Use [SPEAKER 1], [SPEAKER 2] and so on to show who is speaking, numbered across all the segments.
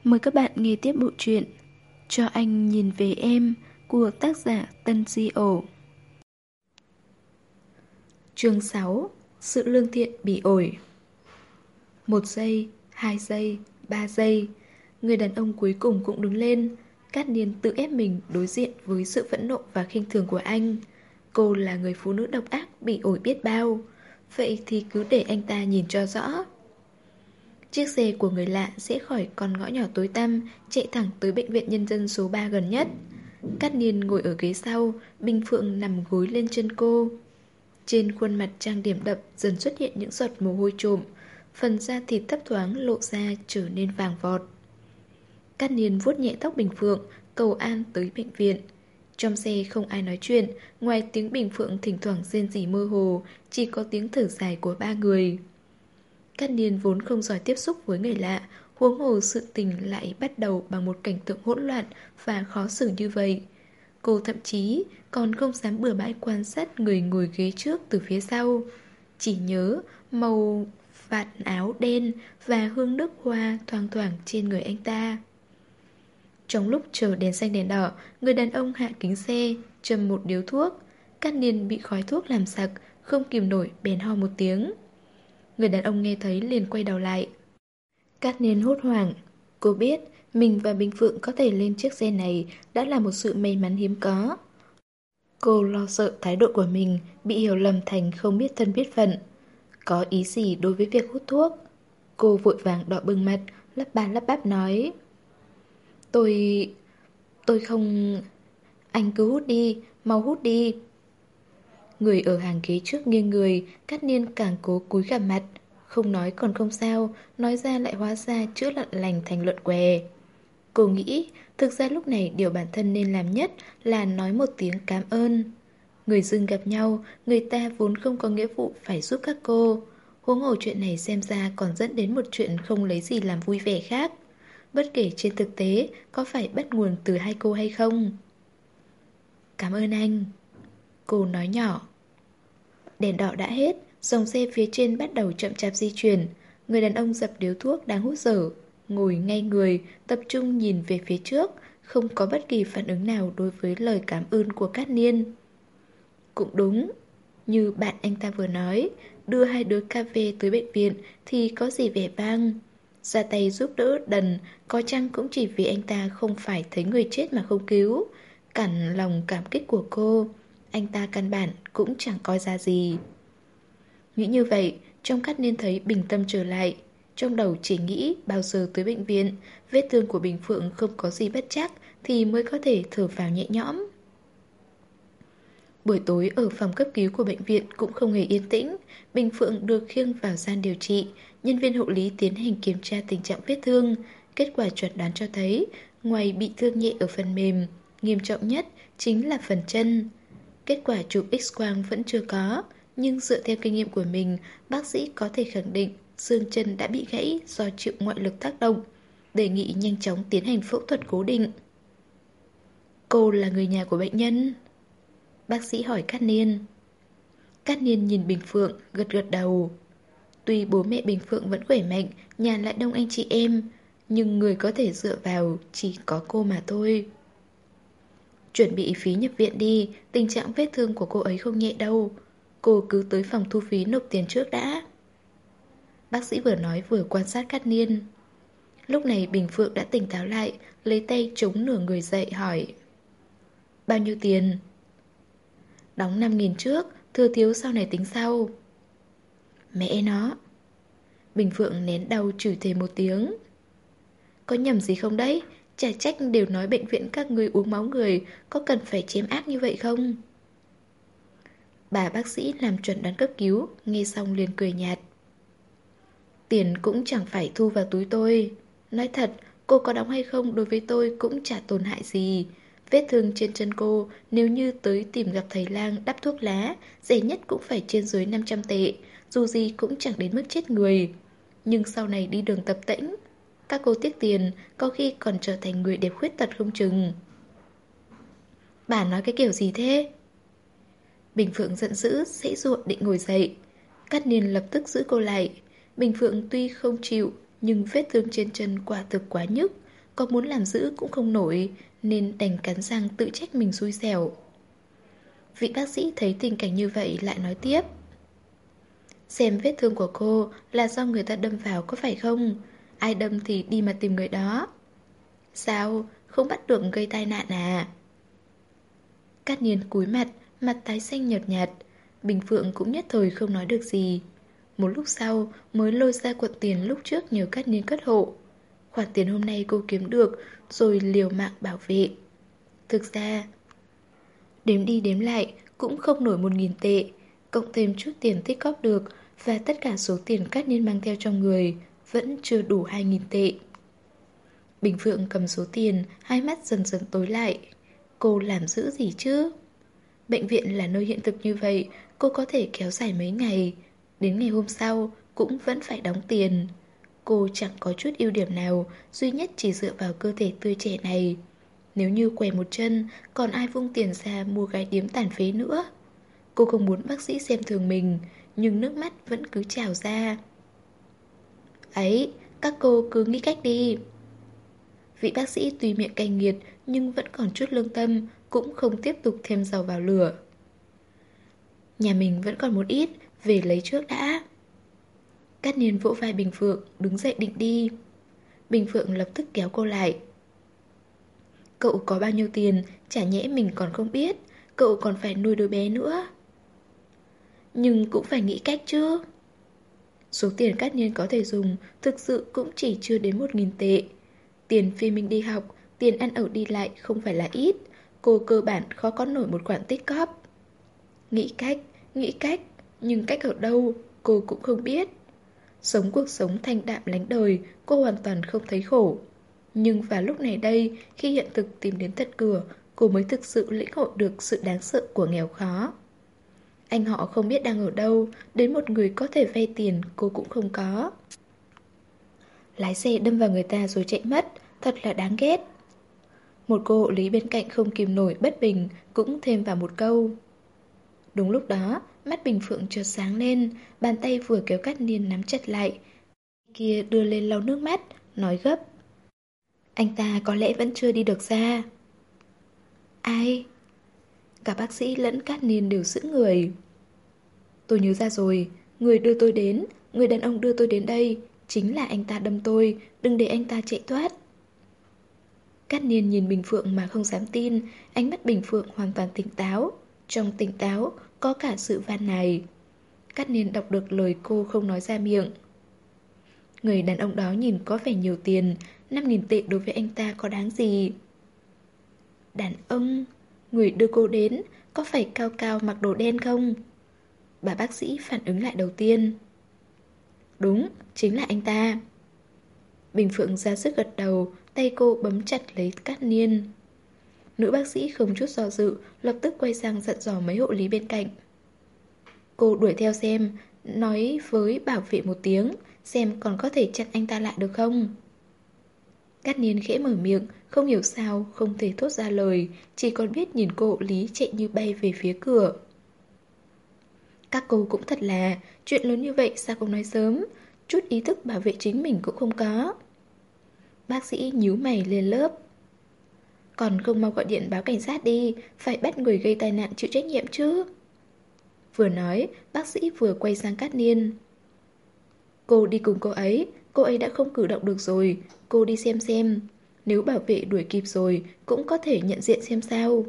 [SPEAKER 1] Mời các bạn nghe tiếp bộ truyện Cho anh nhìn về em của tác giả Tân Di Ổ. Chương 6. Sự lương thiện bị ổi. 1 giây, 2 giây, 3 giây. Người đàn ông cuối cùng cũng đứng lên. Cát Niên tự ép mình đối diện với sự phẫn nộ và khinh thường của anh. Cô là người phụ nữ độc ác bị ổi biết bao. Vậy thì cứ để anh ta nhìn cho rõ. Chiếc xe của người lạ sẽ khỏi con ngõ nhỏ tối tăm, chạy thẳng tới bệnh viện nhân dân số 3 gần nhất. Cát Niên ngồi ở ghế sau, Bình Phượng nằm gối lên chân cô. Trên khuôn mặt trang điểm đậm dần xuất hiện những giọt mồ hôi trộm, phần da thịt thấp thoáng lộ ra trở nên vàng vọt. Cát Niên vuốt nhẹ tóc Bình Phượng, cầu an tới bệnh viện. Trong xe không ai nói chuyện, ngoài tiếng Bình Phượng thỉnh thoảng rên rỉ mơ hồ, chỉ có tiếng thở dài của ba người. Cát Niên vốn không giỏi tiếp xúc với người lạ, huống hồ sự tình lại bắt đầu bằng một cảnh tượng hỗn loạn và khó xử như vậy. Cô thậm chí còn không dám bừa bãi quan sát người ngồi ghế trước từ phía sau. Chỉ nhớ màu vạt áo đen và hương nước hoa thoang thoảng trên người anh ta. Trong lúc chờ đèn xanh đèn đỏ, người đàn ông hạ kính xe, châm một điếu thuốc. Cát Niên bị khói thuốc làm sặc, không kìm nổi bèn ho một tiếng. Người đàn ông nghe thấy liền quay đầu lại. Cát Niên hốt hoảng. Cô biết mình và Bình Phượng có thể lên chiếc xe này đã là một sự may mắn hiếm có. Cô lo sợ thái độ của mình bị hiểu lầm thành không biết thân biết phận. Có ý gì đối với việc hút thuốc? Cô vội vàng đỏ bừng mặt, lắp ba lắp bắp nói: Tôi không... Anh cứ hút đi, mau hút đi. Người ở hàng ghế trước nghiêng người, Cát Niên càng cố cúi gằm mặt. Không nói còn không sao, nói ra lại hóa ra chữa lợn lành thành lợn què. Cô nghĩ, thực ra lúc này điều bản thân nên làm nhất là nói một tiếng cảm ơn. Người dưng gặp nhau, người ta vốn không có nghĩa vụ phải giúp các cô. Huống hồ chuyện này xem ra còn dẫn đến một chuyện không lấy gì làm vui vẻ khác. Bất kể trên thực tế có phải bắt nguồn từ hai cô hay không. Cảm ơn anh. Cô nói nhỏ. Đèn đỏ đã hết, dòng xe phía trên bắt đầu chậm chạp di chuyển. Người đàn ông dập điếu thuốc đang hút dở, ngồi ngay người, tập trung nhìn về phía trước, không có bất kỳ phản ứng nào đối với lời cảm ơn của Cát Niên. Cũng đúng, như bạn anh ta vừa nói, đưa hai đứa cà phê tới bệnh viện thì có gì vẻ vang. Ra tay giúp đỡ đần, có chăng cũng chỉ vì anh ta không phải thấy người chết mà không cứu. Cản lòng cảm kích của cô, anh ta căn bản cũng chẳng coi ra gì. Nghĩ như vậy, trong Cát Niên thấy bình tâm trở lại. Trong đầu chỉ nghĩ bao giờ tới bệnh viện, vết thương của Bình Phượng không có gì bất trắc thì mới có thể thở vào nhẹ nhõm. Buổi tối ở phòng cấp cứu của bệnh viện cũng không hề yên tĩnh. Bình Phượng được khiêng vào gian điều trị. Nhân viên hộ lý tiến hành kiểm tra tình trạng vết thương. Kết quả chẩn đoán cho thấy, ngoài bị thương nhẹ ở phần mềm, nghiêm trọng nhất chính là phần chân. Kết quả chụp X-quang vẫn chưa có, nhưng dựa theo kinh nghiệm của mình, bác sĩ có thể khẳng định xương chân đã bị gãy do chịu ngoại lực tác động, đề nghị nhanh chóng tiến hành phẫu thuật cố định. Cô là người nhà của bệnh nhân? Bác sĩ hỏi Cát Niên. Cát Niên nhìn Bình Phượng, gật gật đầu. Tuy bố mẹ Bình Phượng vẫn khỏe mạnh, nhà lại đông anh chị em, nhưng người có thể dựa vào chỉ có cô mà thôi. Chuẩn bị phí nhập viện đi, tình trạng vết thương của cô ấy không nhẹ đâu. Cô cứ tới phòng thu phí nộp tiền trước đã. Bác sĩ vừa nói vừa quan sát Cát Niên. Lúc này Bình Phượng đã tỉnh táo lại, lấy tay chống nửa người dậy hỏi: Bao nhiêu tiền? Đóng 5.000 trước, thừa thiếu sau này tính sau. Mẹ nó. Bình Phượng nén đau chửi thề một tiếng. Có nhầm gì không đấy? Chả trách đều nói bệnh viện các người uống máu người, có cần phải chém ác như vậy không? Bà bác sĩ làm chuẩn đoán cấp cứu, nghe xong liền cười nhạt. Tiền cũng chẳng phải thu vào túi tôi. Nói thật, cô có đóng hay không đối với tôi cũng chả tổn hại gì. Vết thương trên chân cô, nếu như tới tìm gặp thầy lang đắp thuốc lá, rẻ nhất cũng phải trên dưới 500 tệ, dù gì cũng chẳng đến mức chết người. Nhưng sau này đi đường tập tễnh, các cô tiếc tiền, có khi còn trở thành người đẹp khuyết tật không chừng. Bà nói cái kiểu gì thế? Bình Phượng giận dữ, giãy giụa định ngồi dậy. Cát Niên lập tức giữ cô lại. Bình Phượng tuy không chịu, nhưng vết thương trên chân quả thực quá nhức. có muốn làm giữ cũng không nổi, nên đành cắn răng tự trách mình xui xẻo. Vị bác sĩ thấy tình cảnh như vậy lại nói tiếp. Xem vết thương của cô là do người ta đâm vào có phải không? Ai đâm thì đi mà tìm người đó. Sao? Không bắt được gây tai nạn à? Cát Niên cúi mặt, mặt tái xanh nhợt nhạt. Bình Phượng cũng nhất thời không nói được gì. Một lúc sau mới lôi ra cuộn tiền lúc trước nhờ Cát Niên cất hộ. Khoản tiền hôm nay cô kiếm được rồi liều mạng bảo vệ. Thực ra đếm đi đếm lại cũng không nổi 1.000 tệ, cộng thêm chút tiền tích góp được và tất cả số tiền Cát Niên mang theo trong người vẫn chưa đủ 2.000 tệ. Bình Phượng cầm số tiền, hai mắt dần dần tối lại. Cô làm giữ gì chứ? Bệnh viện là nơi hiện thực như vậy, cô có thể kéo dài mấy ngày. Đến ngày hôm sau cũng vẫn phải đóng tiền. Cô chẳng có chút ưu điểm nào, duy nhất chỉ dựa vào cơ thể tươi trẻ này. Nếu như què một chân, còn ai vung tiền ra mua gái điếm tàn phế nữa. Cô không muốn bác sĩ xem thường mình, nhưng nước mắt vẫn cứ trào ra. Ấy, các cô cứ nghĩ cách đi. Vị bác sĩ tuy miệng cay nghiệt nhưng vẫn còn chút lương tâm, cũng không tiếp tục thêm dầu vào lửa. Nhà mình vẫn còn một ít, về lấy trước đã. Cát Niên vỗ vai Bình Phượng, đứng dậy định đi. Bình Phượng lập tức kéo cô lại. Cậu có bao nhiêu tiền, chả nhẽ mình còn không biết, cậu còn phải nuôi đứa bé nữa. Nhưng cũng phải nghĩ cách chứ. Số tiền Cát Niên có thể dùng thực sự cũng chỉ chưa đến 1.000 tệ. Tiền Phi Minh đi học, tiền ăn ở đi lại không phải là ít. Cô cơ bản khó có nổi một khoản tích góp. Nghĩ cách, nhưng cách ở đâu cô cũng không biết. Sống cuộc sống thanh đạm lánh đời, cô hoàn toàn không thấy khổ. Nhưng vào lúc này đây, khi hiện thực tìm đến tận cửa, cô mới thực sự lĩnh hội được sự đáng sợ của nghèo khó. Anh họ không biết đang ở đâu, đến một người có thể vay tiền cô cũng không có. Lái xe đâm vào người ta rồi chạy mất, thật là đáng ghét. Một cô hộ lý bên cạnh không kìm nổi bất bình, cũng thêm vào một câu. Đúng lúc đó, mắt Bình Phượng chợt sáng lên, bàn tay vừa kéo Cát Niên nắm chặt lại. Kia đưa lên lau nước mắt, nói gấp. Anh ta có lẽ vẫn chưa đi được ra. Ai? Cả bác sĩ lẫn Cát Niên đều sững người. Tôi nhớ ra rồi, người đưa tôi đến, người đàn ông đưa tôi đến đây, chính là anh ta đâm tôi, đừng để anh ta chạy thoát. Cát Niên nhìn Bình Phượng mà không dám tin, ánh mắt Bình Phượng hoàn toàn tỉnh táo. Trong tỉnh táo có cả sự van nài. Cát Niên đọc được lời cô không nói ra miệng. Người đàn ông đó nhìn có vẻ nhiều tiền, 5.000 tệ đối với anh ta có đáng gì. Đàn ông, người đưa cô đến, có phải cao cao mặc đồ đen không? Bà bác sĩ phản ứng lại đầu tiên. Đúng, chính là anh ta. Bình Phượng ra sức gật đầu, tay cô bấm chặt lấy Cát Niên. Nữ bác sĩ không chút do dự, lập tức quay sang dặn dò mấy hộ lý bên cạnh. Cô đuổi theo xem, nói với bảo vệ một tiếng, xem còn có thể chặn anh ta lại được không. Cát Niên khẽ mở miệng, không hiểu sao, không thể thốt ra lời, chỉ còn biết nhìn cô hộ lý chạy như bay về phía cửa. Các cô cũng thật là, chuyện lớn như vậy sao không nói sớm, chút ý thức bảo vệ chính mình cũng không có. Bác sĩ nhíu mày lên lớp. Còn không mau gọi điện báo cảnh sát đi, phải bắt người gây tai nạn chịu trách nhiệm chứ. Vừa nói, bác sĩ vừa quay sang Cát Niên. Cô đi cùng cô ấy đã không cử động được rồi, cô đi xem. Nếu bảo vệ đuổi kịp rồi, cũng có thể nhận diện xem sao.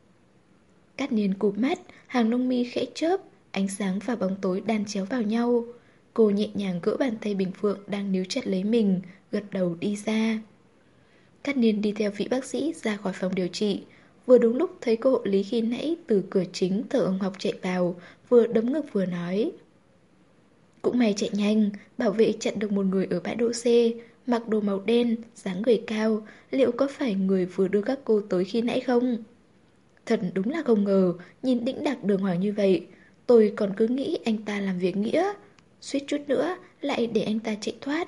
[SPEAKER 1] Cát Niên cụp mắt, hàng lông mi khẽ chớp, ánh sáng và bóng tối đan chéo vào nhau. Cô nhẹ nhàng gỡ bàn tay Bình Phượng đang níu chặt lấy mình, gật đầu đi ra. Cát Niên đi theo vị bác sĩ ra khỏi phòng điều trị. Vừa đúng lúc thấy cô hộ lý khi nãy từ cửa chính thở ông học chạy vào, vừa đấm ngực vừa nói. Cũng may chạy nhanh, bảo vệ chặn được một người ở bãi đỗ xe, mặc đồ màu đen, dáng người cao, liệu có phải người vừa đưa các cô tới khi nãy không? Thật đúng là không ngờ, nhìn đĩnh đạc đường hoàng như vậy, tôi còn cứ nghĩ anh ta làm việc nghĩa, suýt chút nữa lại để anh ta chạy thoát.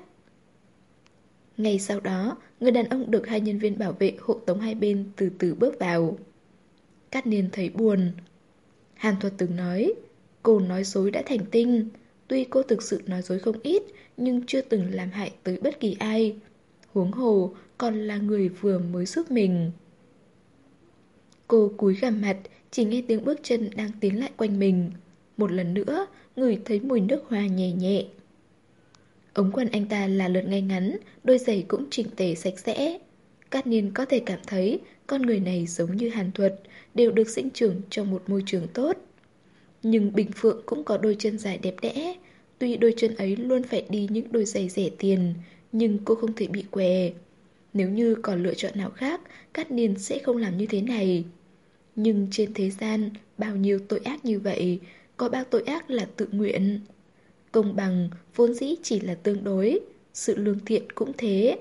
[SPEAKER 1] Ngay sau đó, người đàn ông được hai nhân viên bảo vệ hộ tống hai bên từ từ bước vào. Cát Niên thấy buồn. Hàn Thuật từng nói, cô nói dối đã thành tinh. Tuy cô thực sự nói dối không ít, nhưng chưa từng làm hại tới bất kỳ ai. Huống hồ còn là người vừa mới giúp mình. Cô cúi gằm mặt, chỉ nghe tiếng bước chân đang tiến lại quanh mình. Một lần nữa, ngửi thấy mùi nước hoa nhẹ nhẹ. Ống quần anh ta là lượt ngay ngắn, đôi giày cũng chỉnh tề sạch sẽ. Cát Niên có thể cảm thấy con người này giống như Hàn Thuật, đều được sinh trưởng trong một môi trường tốt. Nhưng Bình Phượng cũng có đôi chân dài đẹp đẽ. Tuy đôi chân ấy luôn phải đi những đôi giày rẻ tiền, nhưng cô không thể bị què. Nếu như còn lựa chọn nào khác, Cát Niên sẽ không làm như thế này. Nhưng trên thế gian, bao nhiêu tội ác như vậy, có bao tội ác là tự nguyện. Công bằng vốn dĩ chỉ là tương đối, sự lương thiện cũng thế.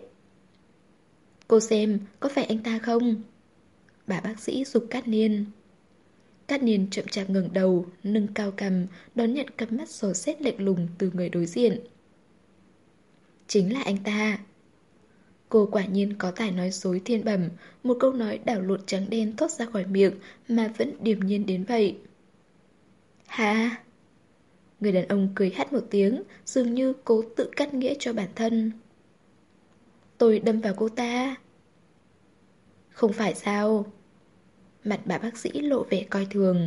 [SPEAKER 1] Cô xem, có phải anh ta không? Bà bác sĩ giục Cát Niên. Cát Niên chậm chạp ngẩng đầu, nâng cao cằm, đón nhận cặp mắt dò xét lạnh lùng từ người đối diện. Chính là anh ta. Cô quả nhiên có tài nói dối thiên bẩm, một câu nói đảo lộn trắng đen thốt ra khỏi miệng mà vẫn điềm nhiên đến vậy. Hả? Người đàn ông cười hắt một tiếng, dường như cố tự cắt nghĩa cho bản thân. Tôi đâm vào cô ta. Không phải sao? Mặt bà bác sĩ lộ vẻ coi thường.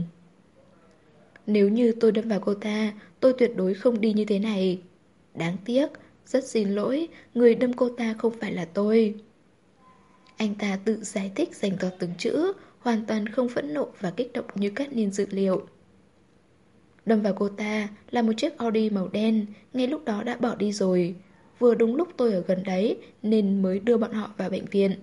[SPEAKER 1] Nếu như tôi đâm vào cô ta, tôi tuyệt đối không đi như thế này. Đáng tiếc, rất xin lỗi, người đâm cô ta không phải là tôi. Anh ta tự giải thích dành to từng chữ, hoàn toàn không phẫn nộ và kích động như Cát Niên dự liệu. Đâm vào cô ta là một chiếc Audi màu đen, ngay lúc đó đã bỏ đi rồi. Vừa đúng lúc tôi ở gần đấy nên mới đưa bọn họ vào bệnh viện.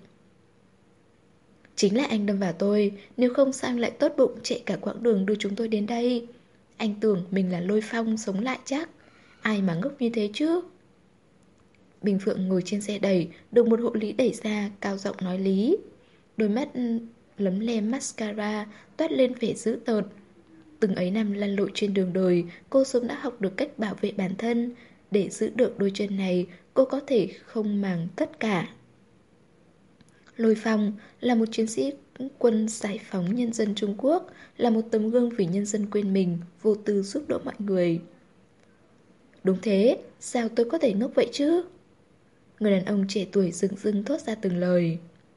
[SPEAKER 1] Chính là anh đâm vào tôi, nếu không sao anh lại tốt bụng chạy cả quãng đường đưa chúng tôi đến đây. Anh tưởng mình là Lôi Phong sống lại chắc. Ai mà ngốc như thế chứ? Bình Phượng ngồi trên xe đẩy, được một hộ lý đẩy ra, cao giọng nói lý. Đôi mắt lấm lem mascara, toát lên vẻ dữ tợn. Từng ấy năm lăn lộn trên đường đời, cô sớm đã học được cách bảo vệ bản thân. Để giữ được đôi chân này, cô có thể không màng tất cả. Lôi Phong là một chiến sĩ quân giải phóng nhân dân Trung Quốc, là một tấm gương vì nhân dân quên mình, vô tư giúp đỡ mọi người. Đúng thế, sao tôi có thể ngốc vậy chứ? Người đàn ông trẻ tuổi dưng dưng thốt ra từng lời.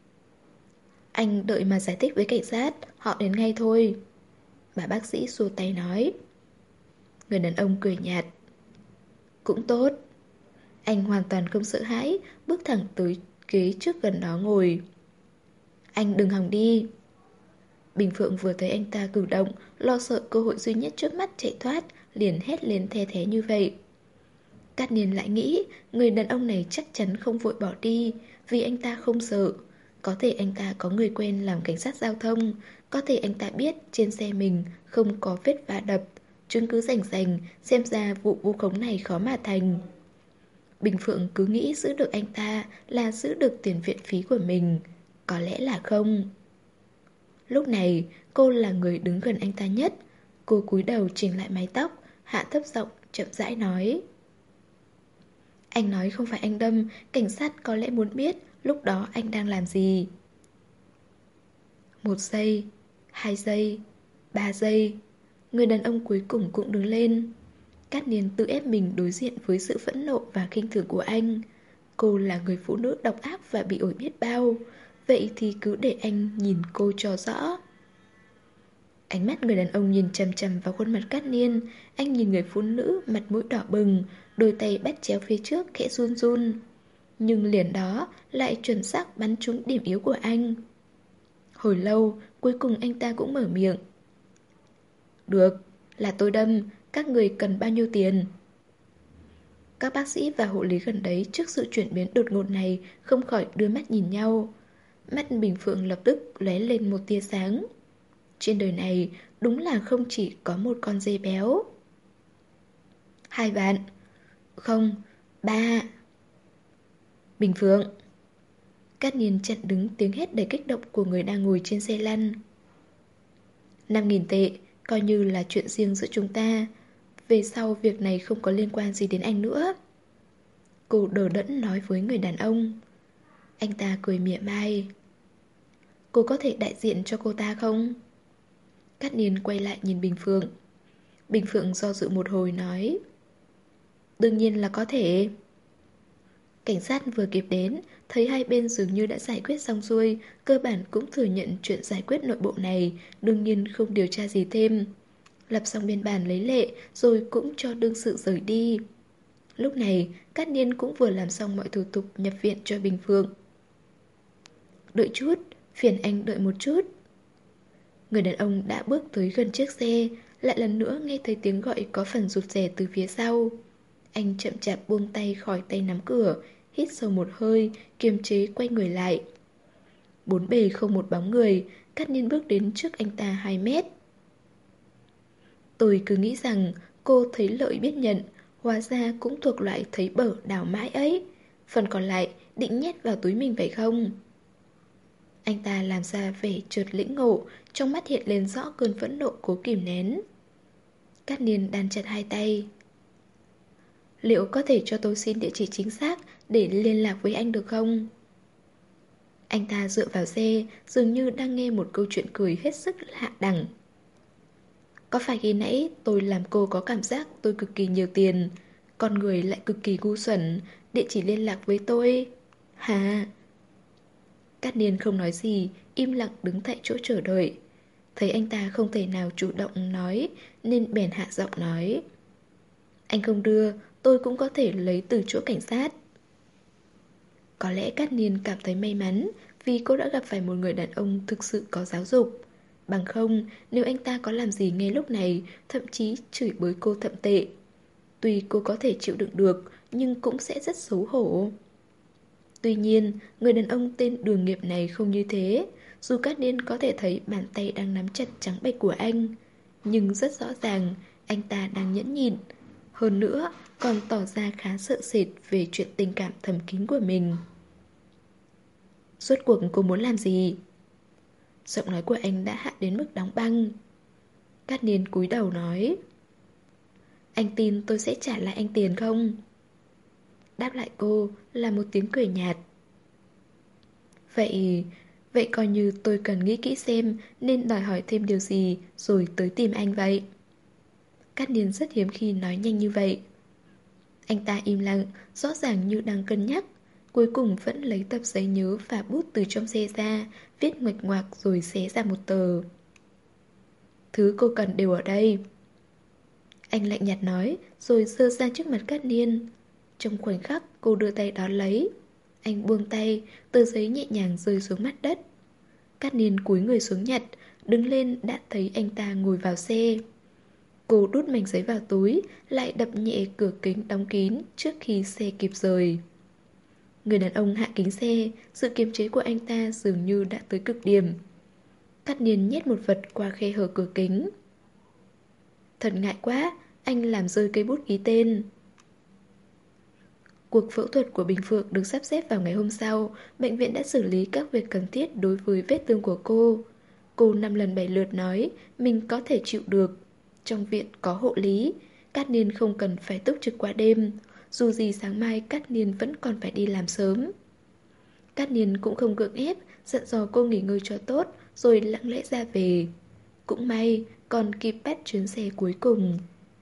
[SPEAKER 1] Anh đợi mà giải thích với cảnh sát, họ đến ngay thôi. Bà bác sĩ xua tay nói. Người đàn ông cười nhạt. Cũng tốt. Anh hoàn toàn không sợ hãi, bước thẳng tới ghế trước gần đó ngồi. Anh đừng hòng đi. Bình Phượng vừa thấy anh ta cử động, lo sợ cơ hội duy nhất trước mắt chạy thoát, liền hét lên the thé như vậy. Cát Niên lại nghĩ, người đàn ông này chắc chắn không vội bỏ đi, vì anh ta không sợ. Có thể anh ta có người quen làm cảnh sát giao thông, có thể anh ta biết trên xe mình không có vết vạ đập, chứng cứ rành rành, xem ra vụ vu khống này khó mà thành. Bình Phượng cứ nghĩ giữ được anh ta là giữ được tiền viện phí của mình. Có lẽ là không. Lúc này, cô là người đứng gần anh ta nhất. Cô cúi đầu chỉnh lại mái tóc, hạ thấp giọng, chậm rãi nói. Anh nói không phải anh đâm, cảnh sát có lẽ muốn biết lúc đó anh đang làm gì. 1 giây, 2 giây, 3 giây. Người đàn ông cuối cùng cũng đứng lên. Cát Niên tự ép mình đối diện với sự phẫn nộ và khinh thường của anh. Cô là người phụ nữ độc ác và bị ổi biết bao. Vậy thì cứ để anh nhìn cô cho rõ. Ánh mắt người đàn ông nhìn chằm chằm vào khuôn mặt Cát Niên. Anh nhìn người phụ nữ mặt mũi đỏ bừng, đôi tay bắt chéo phía trước khẽ run run. Nhưng liền đó lại chuẩn xác bắn trúng điểm yếu của anh. Hồi lâu, cuối cùng anh ta cũng mở miệng. Được, là tôi đâm, các người cần bao nhiêu tiền? Các bác sĩ và hộ lý gần đấy trước sự chuyển biến đột ngột này không khỏi đưa mắt nhìn nhau. Mắt Bình Phượng lập tức lóe lên một tia sáng. Trên đời này đúng là không chỉ có một con dê béo. 2 vạn. Không, 3. Bình Phượng. Cát Niên chặn đứng tiếng hét đầy kích động của người đang ngồi trên xe lăn. 5.000 tệ, coi như là chuyện riêng giữa chúng ta. Về sau việc này không có liên quan gì đến anh nữa. Cô đờ đẫn nói với người đàn ông. Anh ta cười mỉa mai. Cô có thể đại diện cho cô ta không? Cát Niên quay lại nhìn Bình Phượng. Bình Phượng do dự một hồi nói. Đương nhiên là có thể. Cảnh sát vừa kịp đến, thấy hai bên dường như đã giải quyết xong xuôi, cơ bản cũng thừa nhận chuyện giải quyết nội bộ này, đương nhiên không điều tra gì thêm. Lập xong biên bản lấy lệ rồi cũng cho đương sự rời đi. Lúc này, Cát Niên cũng vừa làm xong mọi thủ tục nhập viện cho Bình Phượng. Đợi chút, phiền anh đợi một chút. Người đàn ông đã bước tới gần chiếc xe, lại lần nữa nghe thấy tiếng gọi có phần rụt rè từ phía sau. Anh chậm chạp buông tay khỏi tay nắm cửa, hít sâu một hơi, kiềm chế quay người lại. Bốn bề không một bóng người, Cát Niên bước đến trước anh ta 2 mét. Tôi cứ nghĩ rằng cô thấy lợi biết nhận, hóa ra cũng thuộc loại thấy bở đào mãi ấy. Phần còn lại định nhét vào túi mình phải không? Anh ta làm ra vẻ chợt lĩnh ngộ, trong mắt hiện lên rõ cơn phẫn nộ cố kìm nén. Cát Niên đan chặt hai tay. Liệu có thể cho tôi xin địa chỉ chính xác để liên lạc với anh được không? Anh ta dựa vào xe, dường như đang nghe một câu chuyện cười hết sức lạ đẳng. Có phải khi nãy tôi làm cô có cảm giác tôi cực kỳ nhiều tiền, con người lại cực kỳ ngu xuẩn, địa chỉ liên lạc với tôi? Hả? Cát Niên không nói gì, im lặng đứng tại chỗ chờ đợi. Thấy anh ta không thể nào chủ động nói, nên bèn hạ giọng nói. Anh không đưa, tôi cũng có thể lấy từ chỗ cảnh sát. Có lẽ Cát Niên cảm thấy may mắn vì cô đã gặp phải một người đàn ông thực sự có giáo dục. Bằng không, nếu anh ta có làm gì ngay lúc này, thậm chí chửi bới cô thậm tệ. Tuy cô có thể chịu đựng được, nhưng cũng sẽ rất xấu hổ. Tuy nhiên, người đàn ông tên Đường Nghiệp này không như thế. Dù Cát Niên có thể thấy bàn tay đang nắm chặt trắng bệch của anh, nhưng rất rõ ràng, anh ta đang nhẫn nhịn. Hơn nữa, còn tỏ ra khá sợ sệt về chuyện tình cảm thầm kín của mình. Rốt cuộc cô muốn làm gì? Giọng nói của anh đã hạ đến mức đóng băng. Cát Niên cúi đầu nói. Anh tin tôi sẽ trả lại anh tiền không? Đáp lại cô là một tiếng cười nhạt. Vậy coi như tôi cần nghĩ kỹ xem nên đòi hỏi thêm điều gì rồi tới tìm anh vậy. Cát Niên rất hiếm khi nói nhanh như vậy. Anh ta im lặng, rõ ràng như đang cân nhắc. Cuối cùng vẫn lấy tập giấy nhớ và bút từ trong xe ra, viết nguệch ngoạc rồi xé ra một tờ. Thứ cô cần đều ở đây. Anh lạnh nhạt nói, rồi giơ ra trước mặt Cát Niên. Trong khoảnh khắc cô đưa tay đón lấy. Anh buông tay, tờ giấy nhẹ nhàng rơi xuống mặt đất. Cát Niên cúi người xuống nhặt, đứng lên đã thấy anh ta ngồi vào xe. Cô đút mảnh giấy vào túi, lại đập nhẹ cửa kính đóng kín trước khi xe kịp rời. Người đàn ông hạ kính xe, sự kiềm chế của anh ta dường như đã tới cực điểm. Cát Niên nhét một vật qua khe hở cửa kính. Thật ngại quá, anh làm rơi cây bút ký tên. Cuộc phẫu thuật của Bình Phượng được sắp xếp vào ngày hôm sau. Bệnh viện đã xử lý các việc cần thiết đối với vết thương của cô. Cô 5 lần 7 lượt nói mình có thể chịu được. Trong viện có hộ lý, Cát Niên không cần phải túc trực qua đêm. Dù gì sáng mai Cát Niên vẫn còn phải đi làm sớm. Cát Niên cũng không gượng ép, dặn dò cô nghỉ ngơi cho tốt, rồi lặng lẽ ra về. Cũng may, còn kịp bắt chuyến xe cuối cùng.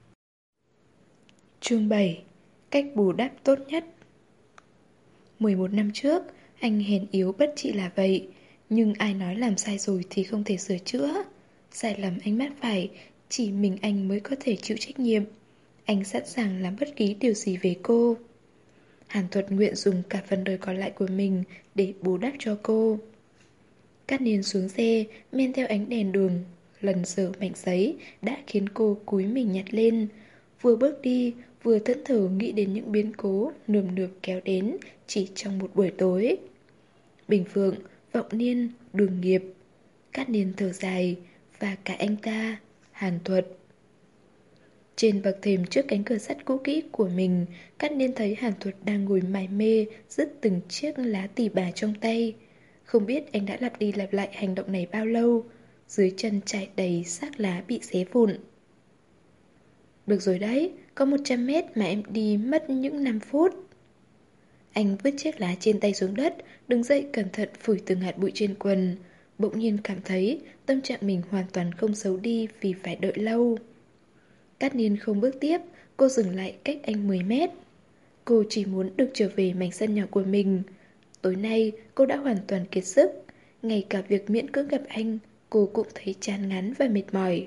[SPEAKER 1] Chương 7. Cách bù đắp tốt nhất. 11 năm trước, anh hèn yếu bất trị là vậy. Nhưng ai nói làm sai rồi thì không thể sửa chữa. Sai lầm anh mắc phải, chỉ mình anh mới có thể chịu trách nhiệm. Anh sẵn sàng làm bất kỳ điều gì về cô. Hàn Thuật nguyện dùng cả phần đời còn lại của mình để bù đắp cho cô. Cát Niên xuống xe, men theo ánh đèn đường. Lần dở mảnh giấy đã khiến cô cúi mình nhặt lên. Vừa bước đi, vừa thẫn thờ nghĩ đến những biến cố nườm nượp kéo đến chỉ trong một buổi tối. Bình Phượng, Vọng Niên, Đường Nghiệp. Cát Niên thở dài, và cả anh ta, Hàn Thuật. Trên bậc thềm trước cánh cửa sắt cũ kỹ của mình, Cát Niên thấy Hàn Thuật đang ngồi mải mê dứt từng chiếc lá tỉ bà trong tay. Không biết anh đã lặp đi lặp lại hành động này bao lâu. Dưới chân trải đầy xác lá bị xé vụn. Được rồi đấy, có 100 mét mà em đi mất những 5 phút. Anh vứt chiếc lá trên tay xuống đất, đứng dậy cẩn thận phủi từng hạt bụi trên quần. Bỗng nhiên cảm thấy tâm trạng mình hoàn toàn không xấu đi vì phải đợi lâu. Cát Niên không bước tiếp, cô dừng lại cách anh 10 mét. Cô chỉ muốn được trở về mảnh sân nhỏ của mình. Tối nay cô đã hoàn toàn kiệt sức. Ngay cả việc miễn cưỡng gặp anh, cô cũng thấy chán ngán và mệt mỏi.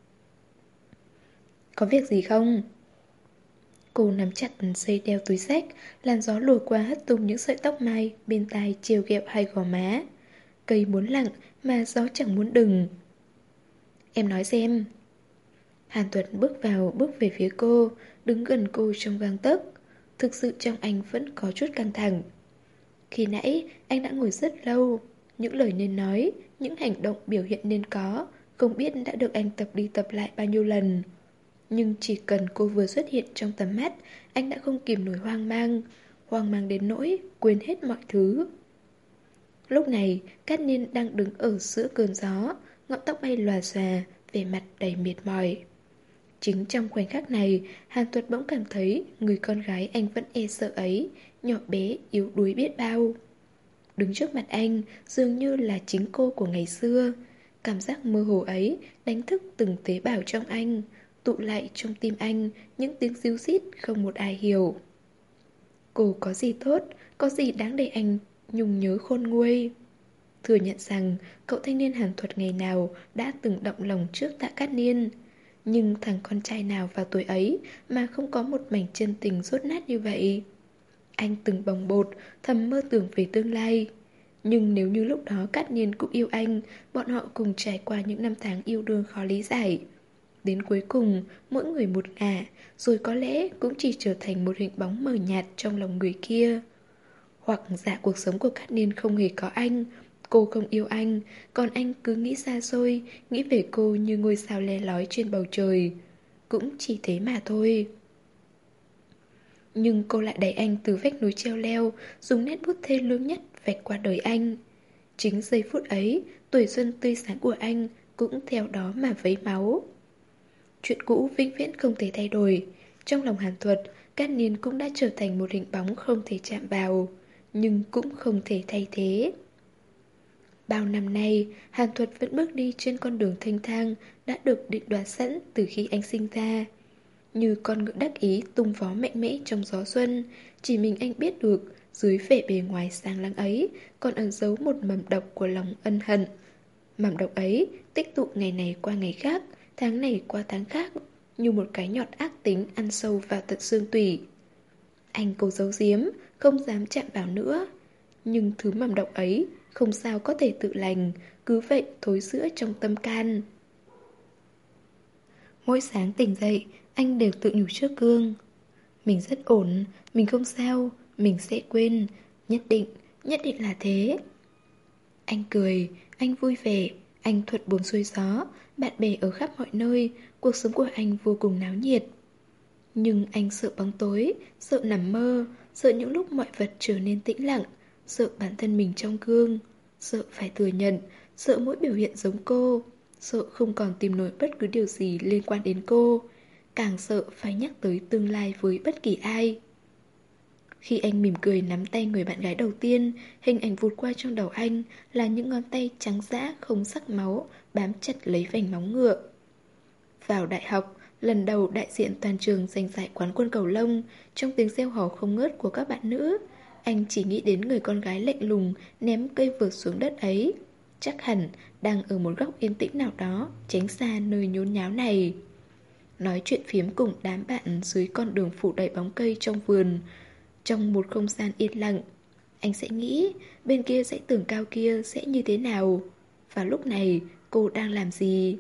[SPEAKER 1] Có việc gì không? Cô nắm chặt dây đeo túi xách, làn gió lùa qua hất tung những sợi tóc mai bên tai trêu ghẹo hai gò má. Cây muốn lặng mà gió chẳng muốn đừng. Em nói xem. Hàn Tuật bước về phía cô, đứng gần cô trong gang tấc. Thực sự trong anh vẫn có chút căng thẳng. Khi nãy anh đã ngồi rất lâu. Những lời nên nói, những hành động biểu hiện nên có, không biết đã được anh tập đi tập lại bao nhiêu lần. Nhưng chỉ cần cô vừa xuất hiện trong tầm mắt, anh đã không kìm nổi hoang mang đến nỗi quên hết mọi thứ. Lúc này, Cát Niên đang đứng ở giữa cơn gió, ngọn tóc bay lòa xòa, vẻ mặt đầy mệt mỏi. Chính trong khoảnh khắc này, Hàn Tuật bỗng cảm thấy người con gái anh vẫn e sợ ấy, nhỏ bé, yếu đuối biết bao. Đứng trước mặt anh, dường như là chính cô của ngày xưa. Cảm giác mơ hồ ấy đánh thức từng tế bào trong anh, tụ lại trong tim anh những tiếng ríu rít không một ai hiểu. Cô có gì tốt, có gì đáng để anh nhung nhớ khôn nguôi. Thừa nhận rằng cậu thanh niên Hàn Thuật ngày nào đã từng động lòng trước Tạ Cát Niên. Nhưng thằng con trai nào vào tuổi ấy mà không có một mảnh chân tình rốt nát như vậy. Anh từng bồng bột, thầm mơ tưởng về tương lai. Nhưng nếu như lúc đó Cát Niên cũng yêu anh, bọn họ cùng trải qua những năm tháng yêu đương khó lý giải. Đến cuối cùng, mỗi người một ngả, rồi có lẽ cũng chỉ trở thành một hình bóng mờ nhạt trong lòng người kia. Hoặc giả cuộc sống của Cát Niên không hề có anh, cô không yêu anh, còn anh cứ nghĩ xa xôi, nghĩ về cô như ngôi sao le lói trên bầu trời. Cũng chỉ thế mà thôi. Nhưng cô lại đẩy anh từ vách núi treo leo, dùng nét bút thê lương nhất vạch qua đời anh. Chính giây phút ấy, tuổi xuân tươi sáng của anh cũng theo đó mà vấy máu. Chuyện cũ vĩnh viễn không thể thay đổi. Trong lòng Hàn Thuật, Cát Niên cũng đã trở thành một hình bóng không thể chạm vào, nhưng cũng không thể thay thế. Bao năm nay, Hàn Thuật vẫn bước đi trên con đường thanh thang đã được định đoạt sẵn từ khi anh sinh ra. Như con ngựa đắc ý tung vó mạnh mẽ trong gió xuân, chỉ mình anh biết được dưới vẻ bề ngoài sáng láng ấy còn ẩn giấu một mầm độc của lòng ân hận. Mầm độc ấy tích tụ ngày này qua ngày khác, tháng này qua tháng khác, như một cái nhọt ác tính ăn sâu vào tận xương tủy. Anh cố giấu giếm, không dám chạm vào nữa. Nhưng thứ mầm độc ấy không sao có thể tự lành, cứ vậy thối rữa trong tâm can. Mỗi sáng tỉnh dậy, anh đều tự nhủ trước gương. Mình rất ổn, mình không sao, mình sẽ quên, nhất định là thế. Anh cười, anh vui vẻ, anh thuận buồm xuôi gió, bạn bè ở khắp mọi nơi, cuộc sống của anh vô cùng náo nhiệt. Nhưng anh sợ bóng tối, sợ nằm mơ, sợ những lúc mọi vật trở nên tĩnh lặng, sợ bản thân mình trong gương, sợ phải thừa nhận, sợ mỗi biểu hiện giống cô, sợ không còn tìm nổi bất cứ điều gì liên quan đến cô, càng sợ phải nhắc tới tương lai với bất kỳ ai. Khi anh mỉm cười nắm tay người bạn gái đầu tiên, hình ảnh vụt qua trong đầu anh là những ngón tay trắng dã không sắc máu bám chặt lấy vành móng ngựa. Vào đại học, lần đầu đại diện toàn trường giành giải quán quân cầu lông, trong tiếng reo hò không ngớt của các bạn nữ, anh chỉ nghĩ đến người con gái lạnh lùng ném cây vợt xuống đất ấy. Chắc hẳn đang ở một góc yên tĩnh nào đó, tránh xa nơi nhốn nháo này. Nói chuyện phiếm cùng đám bạn dưới con đường phủ đầy bóng cây trong vườn, trong một không gian yên lặng. Anh sẽ nghĩ bên kia dãy tường cao kia sẽ như thế nào, và lúc này cô đang làm gì.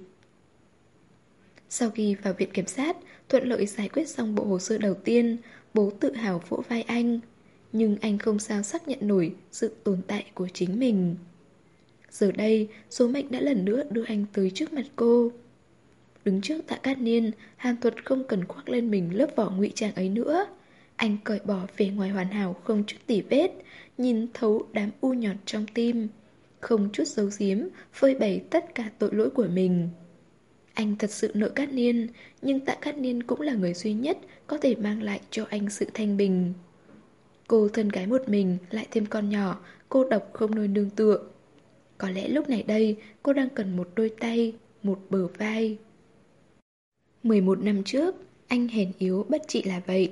[SPEAKER 1] Sau khi vào viện kiểm sát, thuận lợi giải quyết xong bộ hồ sơ đầu tiên, bố tự hào vỗ vai anh. Nhưng anh không sao xác nhận nổi sự tồn tại của chính mình. Giờ đây, số mệnh đã lần nữa đưa anh tới trước mặt cô. Đứng trước Tạ Cát Niên, Hàn Thuật không cần khoác lên mình lớp vỏ ngụy trang ấy nữa. Anh cởi bỏ vẻ ngoài hoàn hảo không chút tỉ vết, nhìn thấu đám u nhọt trong tim, không chút giấu giếm, phơi bày tất cả tội lỗi của mình. Anh thật sự nợ Cát Niên, nhưng Tạ Cát Niên cũng là người duy nhất có thể mang lại cho anh sự thanh bình. Cô thân gái một mình, lại thêm con nhỏ, cô độc không nơi nương tựa. Có lẽ lúc này đây, cô đang cần một đôi tay, một bờ vai. 11 năm trước, anh hèn yếu bất trị là vậy.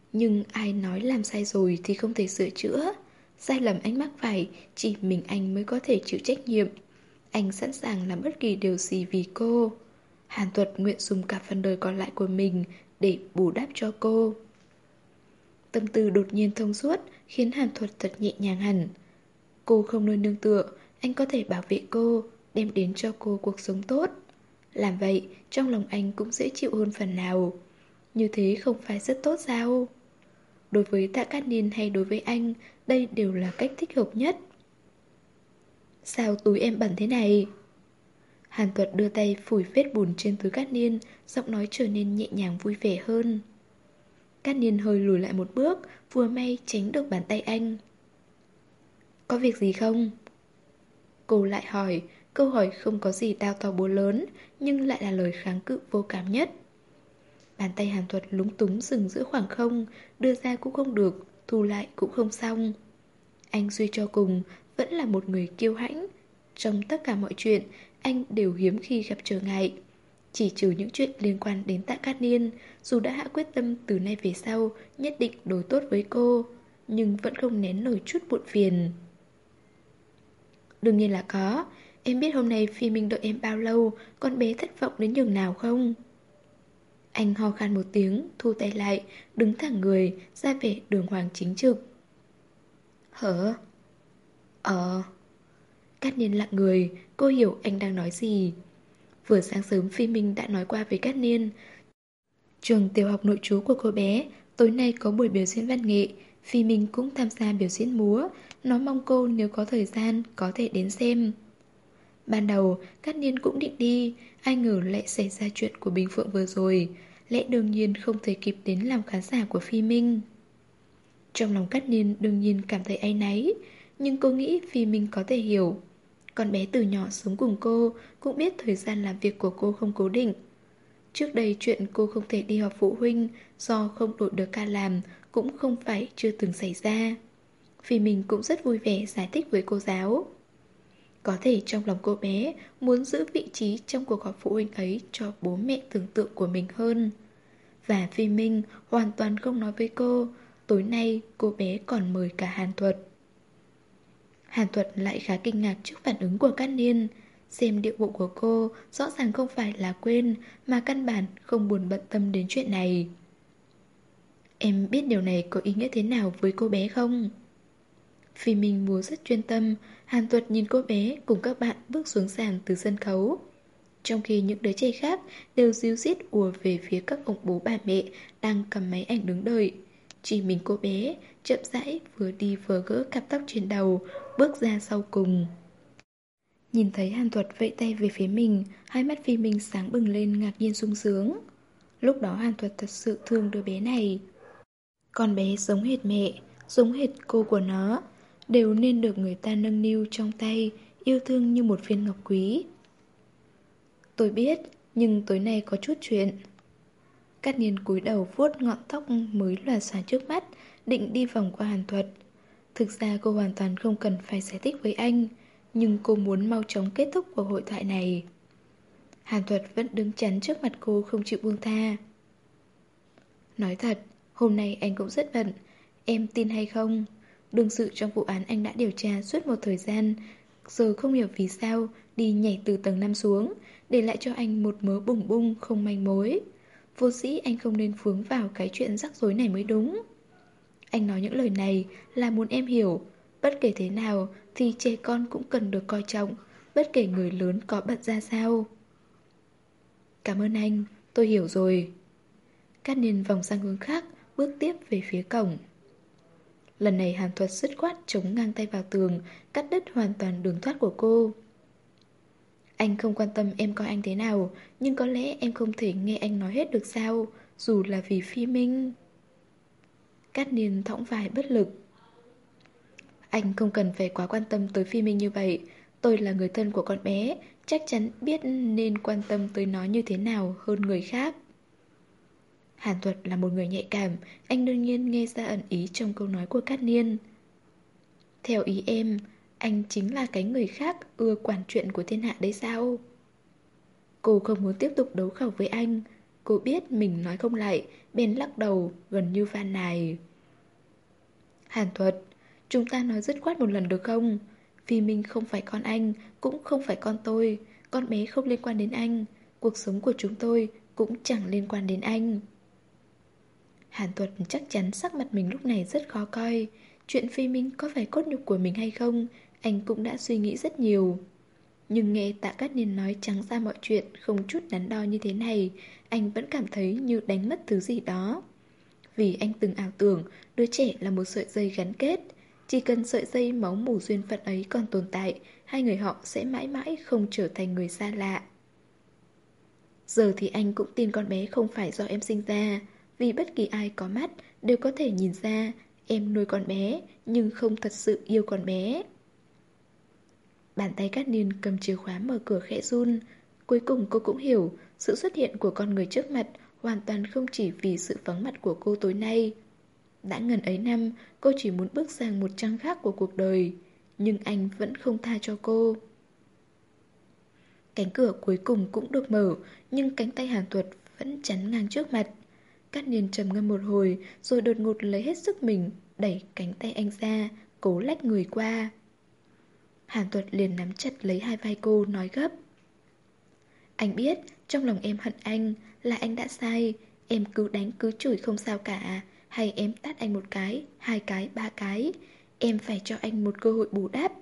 [SPEAKER 1] Nhưng ai nói làm sai rồi thì không thể sửa chữa. Sai lầm anh mắc phải, chỉ mình anh mới có thể chịu trách nhiệm. Anh sẵn sàng làm bất kỳ điều gì vì cô. Hàn Tuật nguyện dùng cả phần đời còn lại của mình để bù đắp cho cô. Tâm tư đột nhiên thông suốt khiến Hàn Thuật thật nhẹ nhàng hẳn. Cô không nơi nương tựa, anh có thể bảo vệ cô, đem đến cho cô cuộc sống tốt. Làm vậy, trong lòng anh cũng dễ chịu hơn phần nào. Như thế không phải rất tốt sao? Đối với Tạ Cát Niên hay đối với anh, đây đều là cách thích hợp nhất. Sao túi em bẩn thế này? Hàn Tuật đưa tay phủi vết bùn trên túi Cát Niên, giọng nói trở nên nhẹ nhàng vui vẻ hơn. Cát Niên hơi lùi lại một bước, vừa may tránh được bàn tay anh. Có việc gì không? Cô lại hỏi, câu hỏi không có gì đao to búa lớn, nhưng lại là lời kháng cự vô cảm nhất. Bàn tay Hàn Thuật lúng túng dừng giữa khoảng không, đưa ra cũng không được, thu lại cũng không xong. Anh suy cho cùng, vẫn là một người kiêu hãnh. Trong tất cả mọi chuyện, anh đều hiếm khi gặp trở ngại. Chỉ trừ những chuyện liên quan đến Tạ Cát Niên, dù đã hạ quyết tâm từ nay về sau nhất định đối tốt với cô, nhưng vẫn không nén nổi chút muộn phiền. Đương nhiên là có. Em biết hôm nay Phi Minh đợi em bao lâu, con bé thất vọng đến nhường nào không? Anh ho khan một tiếng, thu tay lại, đứng thẳng người, ra vẻ đường hoàng chính trực. Hở? Cát Niên lặng người, cô hiểu anh đang nói gì. Vừa sáng sớm Phi Minh đã nói qua với Cát Niên. Trường tiểu học nội trú của cô bé, tối nay có buổi biểu diễn văn nghệ, Phi Minh cũng tham gia biểu diễn múa. Nó mong cô nếu có thời gian có thể đến xem. Ban đầu, Cát Niên cũng định đi, ai ngờ lại xảy ra chuyện của Bình Phượng vừa rồi. Lẽ đương nhiên không thể kịp đến làm khán giả của Phi Minh. Trong lòng Cát Niên đương nhiên cảm thấy áy náy, nhưng cô nghĩ Phi Minh có thể hiểu. Con bé từ nhỏ sống cùng cô, cũng biết thời gian làm việc của cô không cố định. Trước đây chuyện cô không thể đi họp phụ huynh do không đổi được ca làm cũng không phải chưa từng xảy ra. Phi Minh cũng rất vui vẻ giải thích với cô giáo. Có thể trong lòng cô bé muốn giữ vị trí trong cuộc họp phụ huynh ấy cho bố mẹ tưởng tượng của mình hơn. Và Phi Minh hoàn toàn không nói với cô, tối nay cô bé còn mời cả Hàn Thuật. Hàn Thuật lại khá kinh ngạc trước phản ứng của Cát Niên. Xem điệu bộ của cô rõ ràng không phải là quên, mà căn bản không buồn bận tâm đến chuyện này. Em biết điều này có ý nghĩa thế nào với cô bé không? Phi Minh múa rất chuyên tâm, Hàn Tuật nhìn cô bé cùng các bạn bước xuống sàn từ sân khấu. Trong khi những đứa trẻ khác đều ríu rít ùa về phía các ông bố bà mẹ đang cầm máy ảnh đứng đợi. Chỉ mình cô bé chậm rãi vừa đi vừa gỡ cặp tóc trên đầu, bước ra sau cùng. Nhìn thấy Hàn Tuật vẫy tay về phía mình, hai mắt Phi Minh sáng bừng lên ngạc nhiên sung sướng. Lúc đó Hàn Tuật thật sự thương đứa bé này. Con bé giống hệt mẹ, giống hệt cô của nó, đều nên được người ta nâng niu trong tay, yêu thương như một viên ngọc quý. Tôi biết, nhưng tối nay có chút chuyện. Cát Niên cúi đầu vuốt ngọn tóc mới lòa xòa trước mắt, định đi vòng qua Hàn Thuật. Thực ra cô hoàn toàn không cần phải giải thích với anh, nhưng cô muốn mau chóng kết thúc cuộc hội thoại này. Hàn Thuật vẫn đứng chắn trước mặt cô không chịu buông tha. Nói thật, hôm nay anh cũng rất bận. Em tin hay không? Đương sự trong vụ án anh đã điều tra suốt một thời gian, giờ không hiểu vì sao đi nhảy từ tầng 5 xuống, để lại cho anh một mớ bùng bung không manh mối. Vô dĩ anh không nên vướng vào cái chuyện rắc rối này mới đúng. Anh nói những lời này là muốn em hiểu, bất kể thế nào thì trẻ con cũng cần được coi trọng, bất kể người lớn có bận ra sao. Cảm ơn anh, tôi hiểu rồi. Cát Niên vòng sang hướng khác, bước tiếp về phía cổng. Lần này Hàn Thuật dứt khoát chống ngang tay vào tường, cắt đứt hoàn toàn đường thoát của cô. Anh không quan tâm em coi anh thế nào, nhưng có lẽ em không thể nghe anh nói hết được sao, dù là vì Phi Minh. Cát Niên thõng vai bất lực. Anh không cần phải quá quan tâm tới Phi Minh như vậy. Tôi là người thân của con bé, chắc chắn biết nên quan tâm tới nó như thế nào hơn người khác. Hàn Thuật là một người nhạy cảm, anh đương nhiên nghe ra ẩn ý trong câu nói của Cát Niên. Theo ý em, anh chính là cái người khác ưa quản chuyện của thiên hạ đấy sao? Cô không muốn tiếp tục đấu khẩu với anh. Cô biết mình nói không lại, bèn lắc đầu, gần như van nài. Hàn Thuật, chúng ta nói dứt khoát một lần được không? Vì mình không phải con anh, cũng không phải con tôi. Con bé không liên quan đến anh. Cuộc sống của chúng tôi cũng chẳng liên quan đến anh. Hàn Thuật chắc chắn sắc mặt mình lúc này rất khó coi. Chuyện Phi Minh có phải cốt nhục của mình hay không, anh cũng đã suy nghĩ rất nhiều. Nhưng nghe Tạ Cát Niên nói trắng ra mọi chuyện không chút đắn đo như thế này, anh vẫn cảm thấy như đánh mất thứ gì đó. Vì anh từng ảo tưởng đứa trẻ là một sợi dây gắn kết. Chỉ cần sợi dây máu mủ duyên phận ấy còn tồn tại, hai người họ sẽ mãi mãi không trở thành người xa lạ. Giờ thì anh cũng tin con bé không phải do em sinh ra. Vì bất kỳ ai có mắt đều có thể nhìn ra em nuôi con bé nhưng không thật sự yêu con bé. Bàn tay Cát Niên cầm chìa khóa mở cửa khẽ run. Cuối cùng cô cũng hiểu sự xuất hiện của con người trước mặt hoàn toàn không chỉ vì sự vắng mặt của cô tối nay. Đã ngần ấy năm, cô chỉ muốn bước sang một trang khác của cuộc đời. Nhưng anh vẫn không tha cho cô. Cánh cửa cuối cùng cũng được mở, nhưng cánh tay Hàn Thuật vẫn chắn ngang trước mặt. Cát Niên trầm ngâm một hồi, rồi đột ngột lấy hết sức mình, đẩy cánh tay anh ra, cố lách người qua. Hàn Thuật liền nắm chặt lấy hai vai cô, nói gấp. Anh biết, trong lòng em hận anh, là anh đã sai. Em cứ đánh cứ chửi không sao cả. Hay em tát anh một cái, hai cái, ba cái. Em phải cho anh một cơ hội bù đắp.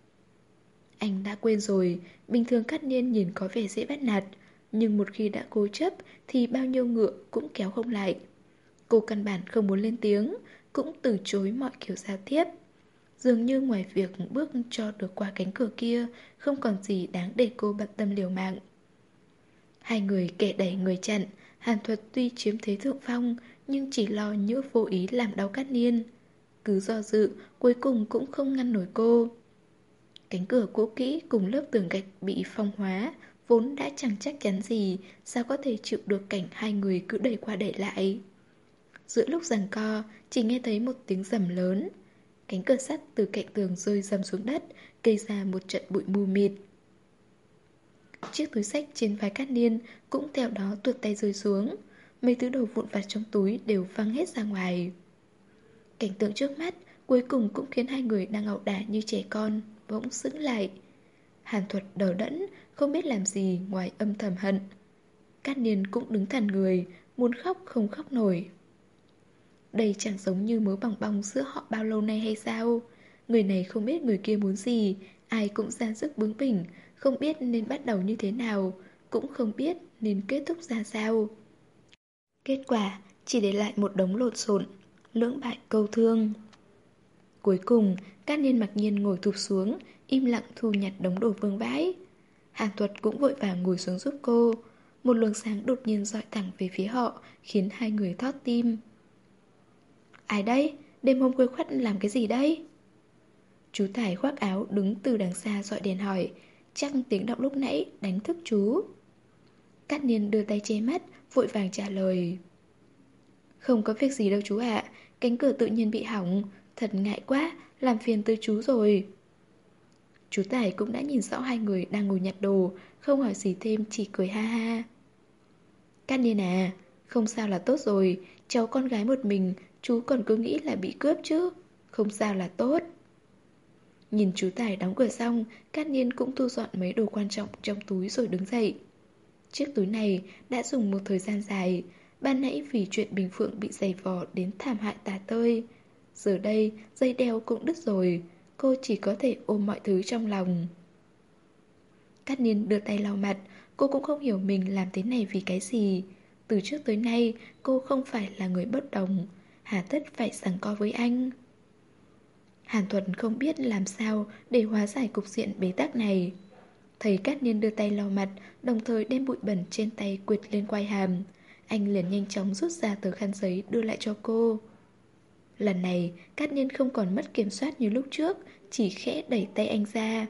[SPEAKER 1] Anh đã quên rồi, bình thường Cát Niên nhìn có vẻ dễ bắt nạt, nhưng một khi đã cố chấp thì bao nhiêu ngựa cũng kéo không lại. Cô căn bản không muốn lên tiếng, cũng từ chối mọi kiểu giao tiếp. Dường như ngoài việc bước cho được qua cánh cửa kia, không còn gì đáng để cô bận tâm liều mạng. Hai người kẻ đẩy người chặn, Hàn Thuật tuy chiếm thế thượng phong, nhưng chỉ lo nhỡ vô ý làm đau Cát Niên. Cứ do dự, cuối cùng cũng không ngăn nổi cô. Cánh cửa cũ kỹ cùng lớp tường gạch bị phong hóa, vốn đã chẳng chắc chắn gì, sao có thể chịu được cảnh hai người cứ đẩy qua đẩy lại. Giữa lúc giằng co, chỉ nghe thấy một tiếng rầm lớn. Cánh cửa sắt từ cạnh tường rơi rầm xuống đất, gây ra một trận bụi mù mịt. Chiếc túi xách trên vai Cát Niên cũng theo đó tuột tay rơi xuống. Mấy thứ đồ vụn vặt trong túi đều văng hết ra ngoài. Cảnh tượng trước mắt cuối cùng cũng khiến hai người đang ẩu đả như trẻ con bỗng sững lại. Hàn Thuật đờ đẫn, không biết làm gì ngoài âm thầm hận. Cát Niên cũng đứng thẳng người, muốn khóc không khóc nổi. Đây chẳng giống như mớ bòng bong giữa họ bao lâu nay hay sao? Người này không biết người kia muốn gì, ai cũng ra sức bướng bỉnh, không biết nên bắt đầu như thế nào, cũng không biết nên kết thúc ra sao. Kết quả chỉ để lại một đống lộn xộn, lưỡng bại câu thương. Cuối cùng, Cát Niên mặc nhiên ngồi thụp xuống, im lặng thu nhặt đống đồ vương vãi. Hàn Thuật cũng vội vàng ngồi xuống giúp cô. Một luồng sáng đột nhiên dọi thẳng về phía họ, khiến hai người thót tim. Ai đây? Đêm hôm khuya khoắt làm cái gì đây? Chú Thải khoác áo đứng từ đằng xa dọi đèn hỏi. Chắc tiếng động lúc nãy đánh thức chú. Cát Niên đưa tay che mắt, vội vàng trả lời. Không có việc gì đâu chú ạ. Cánh cửa tự nhiên bị hỏng. Thật ngại quá, làm phiền tới chú rồi. Chú Tải cũng đã nhìn rõ hai người đang ngồi nhặt đồ, không hỏi gì thêm, chỉ cười ha ha. Cát Niên à, không sao là tốt rồi. Cháu con gái một mình, chú còn cứ nghĩ là bị cướp chứ. Không sao là tốt. Nhìn chú Tải đóng cửa xong, Cát Niên cũng thu dọn mấy đồ quan trọng trong túi rồi đứng dậy. Chiếc túi này đã dùng một thời gian dài. Ban nãy vì chuyện Bình Phượng bị giày vò đến thảm hại tả tơi. Giờ đây, dây đeo cũng đứt rồi. Cô chỉ có thể ôm mọi thứ trong lòng. Cát Niên đưa tay lau mặt. Cô cũng không hiểu mình làm thế này vì cái gì. Từ trước tới nay, cô không phải là người bất đồng. Hà tất phải giằng co với anh. Hàn Thuật không biết làm sao để hóa giải cục diện bế tắc này. Thấy Cát Niên đưa tay lau mặt, đồng thời đem bụi bẩn trên tay quệt lên quai hàm. Anh liền nhanh chóng rút ra tờ khăn giấy đưa lại cho cô. Lần này, Cát Niên không còn mất kiểm soát như lúc trước, chỉ khẽ đẩy tay anh ra.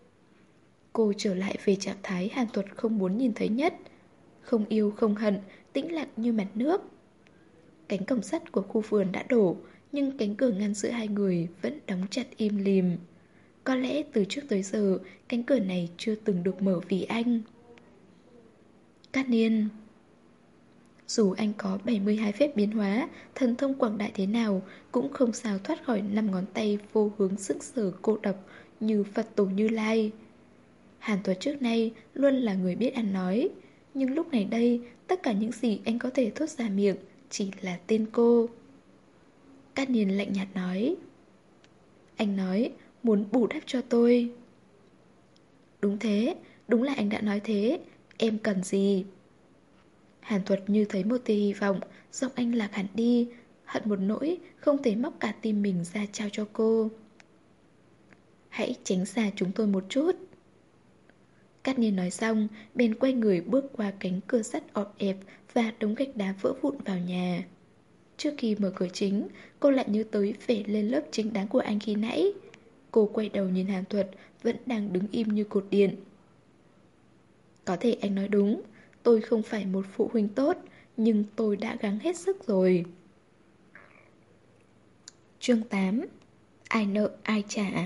[SPEAKER 1] Cô trở lại về trạng thái Hàn Thuật không muốn nhìn thấy nhất. Không yêu không hận, tĩnh lặng như mặt nước. Cánh cổng sắt của khu vườn đã đổ, nhưng cánh cửa ngăn giữa hai người vẫn đóng chặt im lìm. Có lẽ từ trước tới giờ, cánh cửa này chưa từng được mở vì anh. Cát Niên. Dù anh có 72 phép biến hóa, thần thông quảng đại thế nào, cũng không sao thoát khỏi 5 ngón tay vô hướng sững sờ cô độc như Phật tổ Như Lai. Hàn Tuấn trước nay luôn là người biết ăn nói, nhưng lúc này đây, tất cả những gì anh có thể thốt ra miệng chỉ là tên cô. Cát Niên lạnh nhạt nói. Anh nói, muốn bù đắp cho tôi. Đúng thế, đúng là anh đã nói thế. Em cần gì? Hàn Thuật như thấy một tia hy vọng, giọng anh lạc hẳn đi, hận một nỗi không thể móc cả tim mình ra trao cho cô. Hãy tránh xa chúng tôi một chút. Cát Niên nói xong, bèn quay người bước qua cánh cửa sắt ọp ẹp và đống gạch đá vỡ vụn vào nhà. Trước khi mở cửa chính, cô lại nhớ tới vẻ lên lớp chính đáng của anh khi nãy. Cô quay đầu nhìn Hàn Thuật, vẫn đang đứng im như cột điện. Có thể anh nói đúng, tôi không phải một phụ huynh tốt, nhưng tôi đã gắng hết sức rồi. Chương 8. Ai nợ ai trả.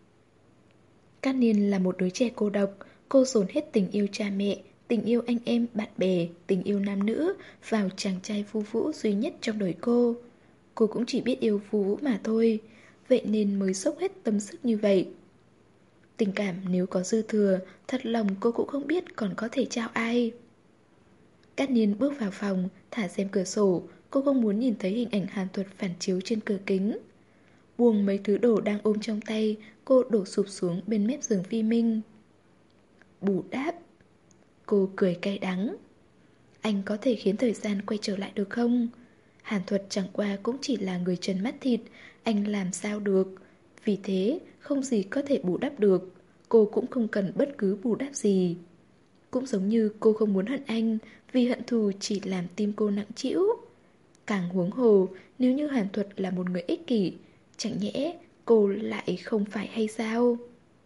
[SPEAKER 1] Cát Niên là một đứa trẻ cô độc. Cô dồn hết tình yêu cha mẹ, tình yêu anh em, bạn bè, tình yêu nam nữ vào chàng trai Vu Vũ duy nhất trong đời cô. Cô cũng chỉ biết yêu Vu Vũ mà thôi, vậy nên mới dốc hết tâm sức như vậy. Tình cảm nếu có dư thừa, thật lòng cô cũng không biết còn có thể trao ai. Cát Niên bước vào phòng, thả rèm cửa sổ. Cô không muốn nhìn thấy hình ảnh Hàn Thuật phản chiếu trên cửa kính. Buông mấy thứ đồ đang ôm trong tay, cô đổ sụp xuống bên mép giường Phi Minh. Bù đáp. Cô cười cay đắng. Anh có thể khiến thời gian quay trở lại được không? Hàn Thuật chẳng qua cũng chỉ là người trần mắt thịt, anh làm sao được? Vì thế, không gì có thể bù đắp được. Cô cũng không cần bất cứ bù đắp gì. Cũng giống như cô không muốn hận anh, vì hận thù chỉ làm tim cô nặng trĩu. Càng huống hồ, nếu như Hàn Thuật là một người ích kỷ, chẳng nhẽ cô lại không phải hay sao?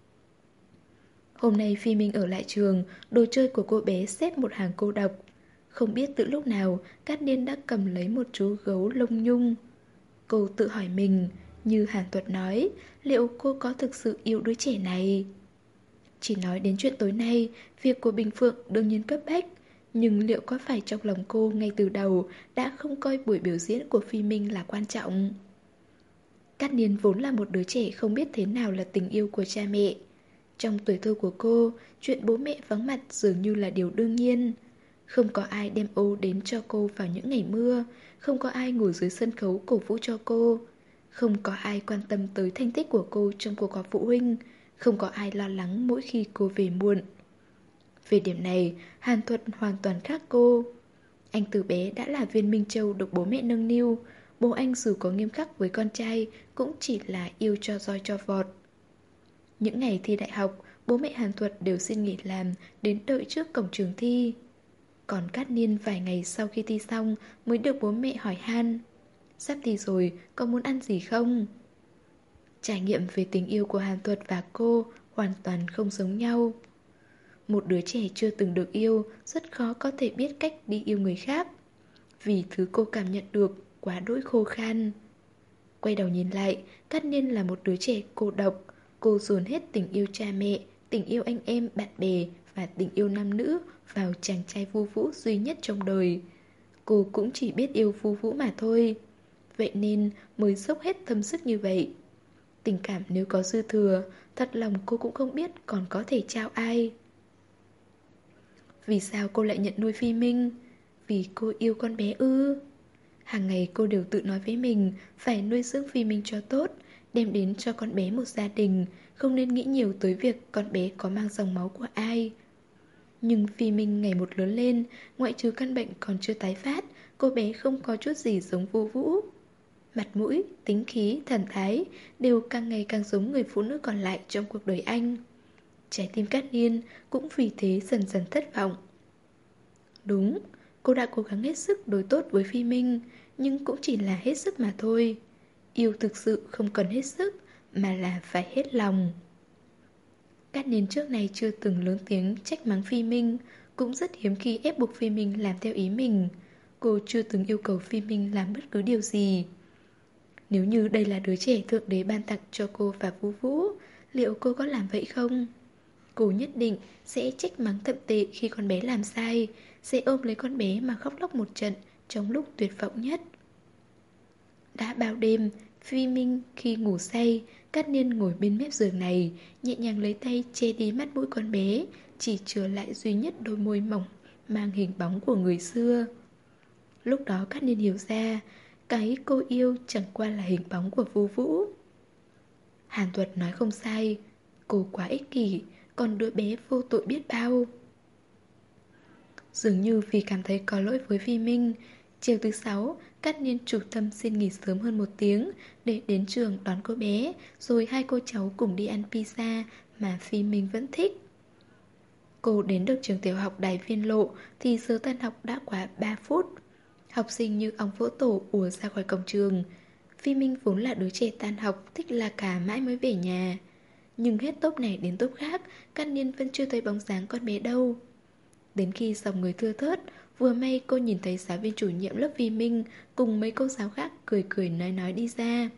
[SPEAKER 1] Hôm nay Phi Minh ở lại trường, đồ chơi của cô bé xếp một hàng cô độc. Không biết từ lúc nào, Cát Niên đã cầm lấy một chú gấu lông nhung. Cô tự hỏi mình, như Hàn Thuật nói, liệu cô có thực sự yêu đứa trẻ này? Chỉ nói đến chuyện tối nay, việc của Bình Phượng đương nhiên cấp bách. Nhưng liệu có phải trong lòng cô ngay từ đầu đã không coi buổi biểu diễn của Phi Minh là quan trọng? Cát Niên vốn là một đứa trẻ không biết thế nào là tình yêu của cha mẹ. Trong tuổi thơ của cô, chuyện bố mẹ vắng mặt dường như là điều đương nhiên. Không có ai đem ô đến cho cô vào những ngày mưa, không có ai ngồi dưới sân khấu cổ vũ cho cô, không có ai quan tâm tới thành tích của cô trong cuộc họp phụ huynh, không có ai lo lắng mỗi khi cô về muộn. Về điểm này, Hàn Thuật hoàn toàn khác cô. Anh từ bé đã là viên Minh Châu được bố mẹ nâng niu. Bố anh dù có nghiêm khắc với con trai cũng chỉ là yêu cho roi cho vọt. Những ngày thi đại học, bố mẹ Hàn Thuật đều xin nghỉ làm đến đợi trước cổng trường thi. Còn Cát Niên vài ngày sau khi thi xong mới được bố mẹ hỏi han: sắp thi rồi, có muốn ăn gì không? Trải nghiệm về tình yêu của Hàn Thuật và cô hoàn toàn không giống nhau. Một đứa trẻ chưa từng được yêu rất khó có thể biết cách đi yêu người khác, vì thứ cô cảm nhận được quá đỗi khô khan. Quay đầu nhìn lại, Cát Niên là một đứa trẻ cô độc. Cô dồn hết tình yêu cha mẹ, tình yêu anh em, bạn bè và tình yêu nam nữ vào chàng trai Vu Vũ duy nhất trong đời. Cô cũng chỉ biết yêu Vu Vũ mà thôi. Vậy nên mới dốc hết tâm sức như vậy. Tình cảm nếu có dư thừa, thật lòng cô cũng không biết còn có thể trao ai. Vì sao cô lại nhận nuôi Phi Minh? Vì cô yêu con bé ư? Hàng ngày cô đều tự nói với mình phải nuôi dưỡng Phi Minh cho tốt, đem đến cho con bé một gia đình, không nên nghĩ nhiều tới việc con bé có mang dòng máu của ai. Nhưng Phi Minh ngày một lớn lên, ngoại trừ căn bệnh còn chưa tái phát, cô bé không có chút gì giống Vu Vũ. Mặt mũi, tính khí, thần thái đều càng ngày càng giống người phụ nữ còn lại trong cuộc đời anh. Trái tim Cát Niên cũng vì thế dần dần thất vọng. Đúng, cô đã cố gắng hết sức đối tốt với Phi Minh, nhưng cũng chỉ là hết sức mà thôi. Yêu thực sự không cần hết sức, mà là phải hết lòng. Cát Niên trước này chưa từng lớn tiếng trách mắng Phi Minh, cũng rất hiếm khi ép buộc Phi Minh làm theo ý mình. Cô chưa từng yêu cầu Phi Minh làm bất cứ điều gì. Nếu như đây là đứa trẻ thượng đế ban tặng cho cô và Vũ Vũ, liệu cô có làm vậy không? Cô nhất định sẽ trách mắng thậm tệ khi con bé làm sai, sẽ ôm lấy con bé mà khóc lóc một trận trong lúc tuyệt vọng nhất. Đã bao đêm, Phi Minh khi ngủ say, Cát Niên ngồi bên mép giường này, nhẹ nhàng lấy tay che đi mắt mũi con bé, chỉ chừa lại duy nhất đôi môi mỏng mang hình bóng của người xưa. Lúc đó Cát Niên hiểu ra, cái cô yêu chẳng qua là hình bóng của Vu Vũ. Hàn Tuật nói không sai, cô quá ích kỷ, còn đứa bé vô tội biết bao. Dường như vì cảm thấy có lỗi với Phi Minh, chiều thứ 6, Cát Niên chủ tâm xin nghỉ sớm hơn 1 tiếng để đến trường đón cô bé, rồi hai cô cháu cùng đi ăn pizza mà Phi Minh vẫn thích. Cô đến được trường tiểu học Đài Viên Lộ thì giờ tan học đã quá 3 phút. Học sinh như ong vỗ tổ ùa ra khỏi cổng trường. Phi Minh vốn là đứa trẻ tan học, thích la cà mãi mới về nhà. Nhưng hết tốp này đến tốp khác, Cát Niên vẫn chưa thấy bóng dáng con bé đâu. Đến khi dòng người thưa thớt, vừa may cô nhìn thấy giáo viên chủ nhiệm lớp Vi Minh cùng mấy cô giáo khác cười cười nói đi ra.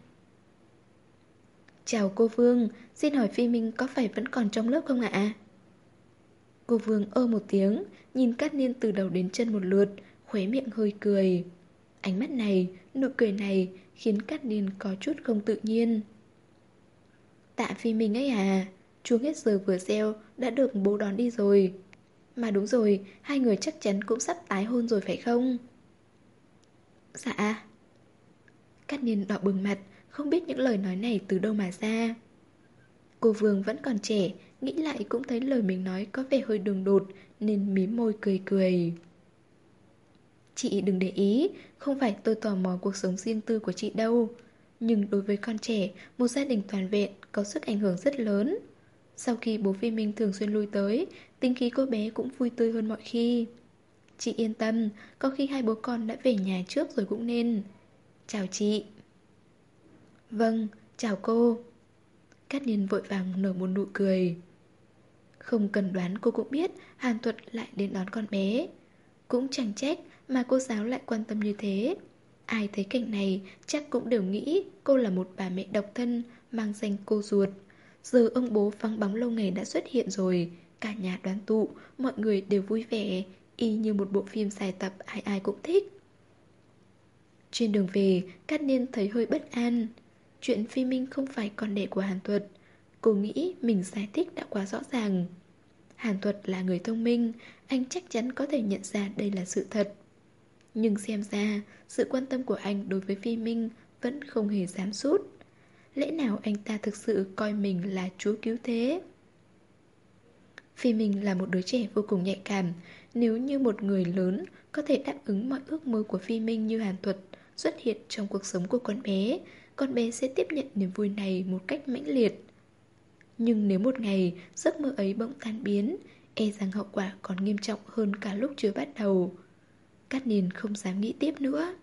[SPEAKER 1] Chào cô Vương, xin hỏi Phi Minh có phải vẫn còn trong lớp không ạ? Cô Vương ơ một tiếng, nhìn Cát Niên từ đầu đến chân một lượt, khóe miệng hơi cười. Ánh mắt này, nụ cười này khiến Cát Niên có chút không tự nhiên. Tạ Phi Minh ấy à, chuông hết giờ vừa reo đã được bố đón đi rồi. Mà đúng rồi, hai người chắc chắn cũng sắp tái hôn rồi phải không? Dạ. Cát Niên đỏ bừng mặt, không biết những lời nói này từ đâu mà ra. Cô Vương vẫn còn trẻ, nghĩ lại cũng thấy lời mình nói có vẻ hơi đường đột, nên mím môi cười cười. Chị đừng để ý, không phải tôi tò mò cuộc sống riêng tư của chị đâu. Nhưng đối với con trẻ, một gia đình toàn vẹn có sức ảnh hưởng rất lớn. Sau khi bố Phi Minh thường xuyên lui tới, tính khí cô bé cũng vui tươi hơn mọi khi. Chị yên tâm, có khi hai bố con đã về nhà trước rồi cũng nên. Chào chị. Vâng, chào cô. Cát Niên vội vàng nở một nụ cười. Không cần đoán cô cũng biết Hàn Tuật lại đến đón con bé. Cũng chẳng trách mà cô giáo lại quan tâm như thế. Ai thấy cảnh này chắc cũng đều nghĩ cô là một bà mẹ độc thân mang danh cô ruột. Giờ ông bố vắng bóng lâu ngày đã xuất hiện rồi, cả nhà đoàn tụ, mọi người đều vui vẻ, y như một bộ phim dài tập ai ai cũng thích. Trên đường về, Cát Niên thấy hơi bất an. Chuyện Phi Minh không phải con đẻ của Hàn Tuật. Cô nghĩ mình giải thích đã quá rõ ràng. Hàn Tuật là người thông minh, anh chắc chắn có thể nhận ra đây là sự thật. Nhưng xem ra, sự quan tâm của anh đối với Phi Minh vẫn không hề giảm sút. Lẽ nào anh ta thực sự coi mình là chúa cứu thế? Phi Minh là một đứa trẻ vô cùng nhạy cảm. Nếu như một người lớn có thể đáp ứng mọi ước mơ của Phi Minh như Hàn Tuật xuất hiện trong cuộc sống của con bé sẽ tiếp nhận niềm vui này một cách mãnh liệt. Nhưng nếu một ngày giấc mơ ấy bỗng tan biến, e rằng hậu quả còn nghiêm trọng hơn cả lúc chưa bắt đầu. Cát Niên không dám nghĩ tiếp nữa.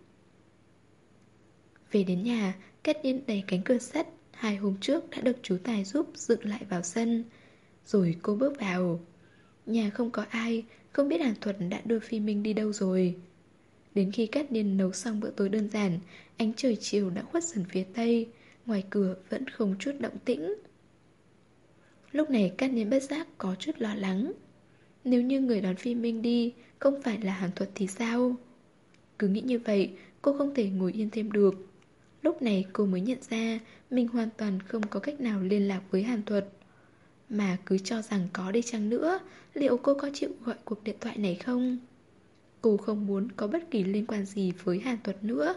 [SPEAKER 1] Về đến nhà, Cát Niên đẩy cánh cửa sắt 2 hôm trước đã được chú Tài giúp dựng lại vào sân. Rồi cô bước vào. Nhà không có ai, không biết Hàn Thuật đã đưa Phi Minh đi đâu rồi. Đến khi Cát Niên nấu xong bữa tối đơn giản, ánh trời chiều đã khuất dần phía tây, ngoài cửa vẫn không chút động tĩnh. Lúc này Cát Niên bất giác có chút lo lắng. Nếu như người đón Phi Minh đi không phải là Hàn Thuật thì sao? Cứ nghĩ như vậy, cô không thể ngồi yên thêm được. Lúc này cô mới nhận ra mình hoàn toàn không có cách nào liên lạc với Hàn Thuật. Mà cứ cho rằng có đi chăng nữa, liệu cô có chịu gọi cuộc điện thoại này không? Cô không muốn có bất kỳ liên quan gì với Hàn Thuật nữa.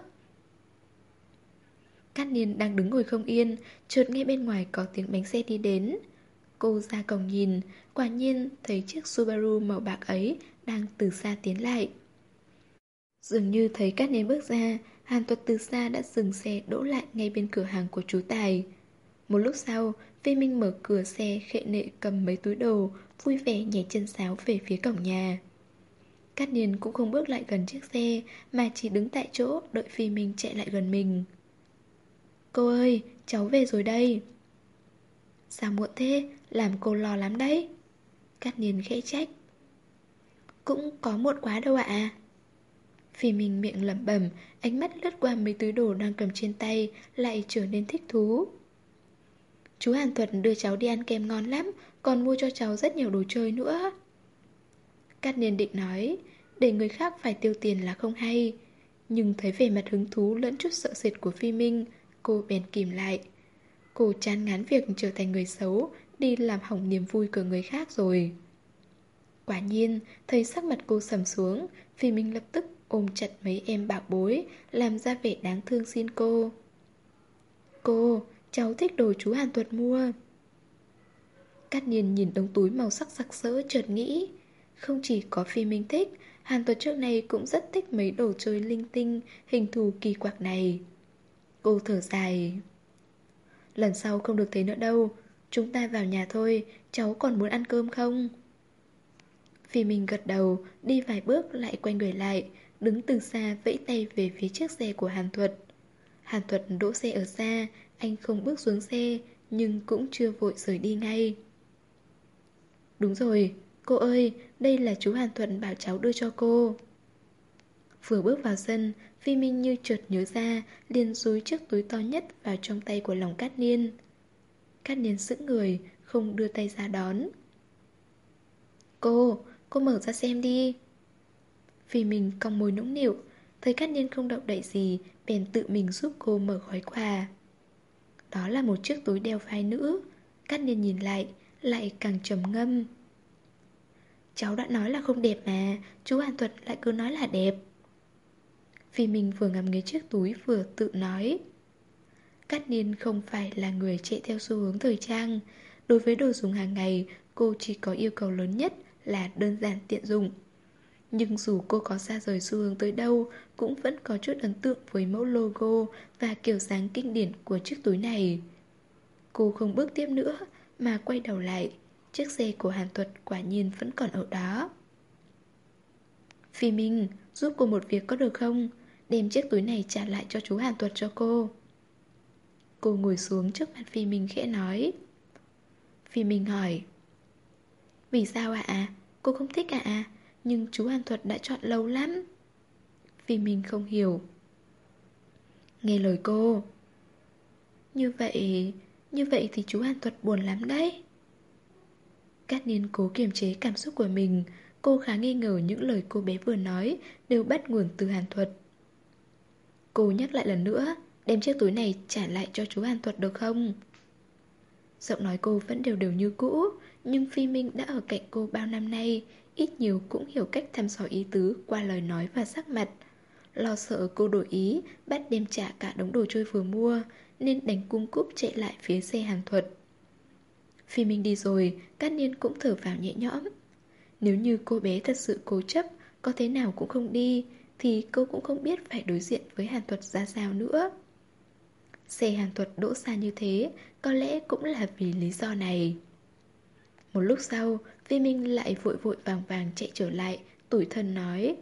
[SPEAKER 1] Cát Niên đang đứng ngồi không yên, chợt nghe bên ngoài có tiếng bánh xe đi đến. Cô ra cổng nhìn, quả nhiên thấy chiếc Subaru màu bạc ấy đang từ xa tiến lại. Dường như thấy Cát Niên bước ra, Hàn Thuật từ xa đã dừng xe đỗ lại ngay bên cửa hàng của chú Tài. Một lúc sau, Phi Minh mở cửa xe khệ nệ cầm mấy túi đồ, vui vẻ nhảy chân sáo về phía cổng nhà. Cát Niên cũng không bước lại gần chiếc xe, mà chỉ đứng tại chỗ đợi Phi Minh chạy lại gần mình. Cô ơi, cháu về rồi đây. Sao muộn thế, làm cô lo lắm đấy. Cát Niên khẽ trách. Cũng có muộn quá đâu ạ. Phi Minh miệng lẩm bẩm, ánh mắt lướt qua mấy túi đồ đang cầm trên tay, lại trở nên thích thú. Chú Hàn Thuật đưa cháu đi ăn kem ngon lắm, còn mua cho cháu rất nhiều đồ chơi nữa. Cát Niên định nói, để người khác phải tiêu tiền là không hay. Nhưng thấy vẻ mặt hứng thú lẫn chút sợ sệt của Phi Minh, cô bèn kìm lại. Cô chán ngán việc trở thành người xấu, đi làm hỏng niềm vui của người khác rồi. Quả nhiên, thấy sắc mặt cô sầm xuống, Phi Minh lập tức ôm chặt mấy em bảo bối, làm ra vẻ đáng thương xin cô. Cô, cháu thích đồ chú Hàn Thuật mua. Cát Nhiên nhìn đống túi màu sắc sặc sỡ chợt nghĩ, không chỉ có Phi Minh thích, Hàn Tuật trước này cũng rất thích mấy đồ chơi linh tinh, hình thù kỳ quặc này. Cô thở dài. Lần sau không được thế nữa đâu, chúng ta vào nhà thôi, cháu còn muốn ăn cơm không? Phi Minh gật đầu, đi vài bước lại quay người lại, đứng từ xa vẫy tay về phía chiếc xe của Hàn Thuật. Hàn Thuật đỗ xe ở xa, anh không bước xuống xe, nhưng cũng chưa vội rời đi ngay. Đúng rồi, cô ơi, đây là chú Hàn Thuận bảo cháu đưa cho cô. Vừa bước vào sân, Phi Minh như chợt nhớ ra, liền dúi chiếc túi to nhất vào trong tay của lòng Cát Niên. Cát Niên sững người, không đưa tay ra đón. Cô mở ra xem đi. Phi Minh cong môi nũng nịu, thấy Cát Niên không động đậy gì, bèn tự mình giúp cô mở gói quà. Đó là một chiếc túi đeo vai nữ. Cát Niên nhìn lại càng trầm ngâm. Cháu đã nói là không đẹp mà, chú Hàn Thuật lại cứ nói là đẹp. Vì mình vừa ngắm nghía chiếc túi vừa tự nói. Cát Niên không phải là người chạy theo xu hướng thời trang. Đối với đồ dùng hàng ngày, cô chỉ có yêu cầu lớn nhất là đơn giản tiện dụng. Nhưng dù cô có xa rời xu hướng tới đâu, cũng vẫn có chút ấn tượng với mẫu logo và kiểu dáng kinh điển của chiếc túi này. Cô không bước tiếp nữa mà quay đầu lại. Chiếc xe của Hàn Thuật quả nhiên vẫn còn ở đó. Phi Minh, giúp cô một việc có được không? Đem chiếc túi này trả lại cho chú Hàn Thuật cho cô. Cô ngồi xuống trước mặt Phi Minh khẽ nói. Phi Minh hỏi. Vì sao ạ? Cô không thích ạ? Nhưng chú Hàn Thuật đã chọn lâu lắm. Phi Minh không hiểu. Nghe lời cô. Như vậy thì chú Hàn Thuật buồn lắm đấy. Cát Niên cố kiềm chế cảm xúc của mình. Cô khá nghi ngờ những lời cô bé vừa nói đều bắt nguồn từ Hàn Thuật. Cô nhắc lại lần nữa, đem chiếc túi này trả lại cho chú Hàn Thuật được không? Giọng nói cô vẫn đều đều như cũ, nhưng Phi Minh đã ở cạnh cô bao năm nay, ít nhiều cũng hiểu cách thăm dò ý tứ qua lời nói và sắc mặt. Lo sợ cô đổi ý, bắt đem trả cả đống đồ chơi vừa mua, nên đánh cung cúp chạy lại phía xe Hàn Thuật. Phi Minh đi rồi, Cát Niên cũng thở vào nhẹ nhõm. Nếu như cô bé thật sự cố chấp, có thế nào cũng không đi, thì cô cũng không biết phải đối diện với Hàn Thuật ra sao nữa. Xe Hàn Thuật đỗ xa như thế, có lẽ cũng là vì lý do này. Một lúc sau, Phi Minh lại vội vội vàng vàng chạy trở lại, tủi thân nói.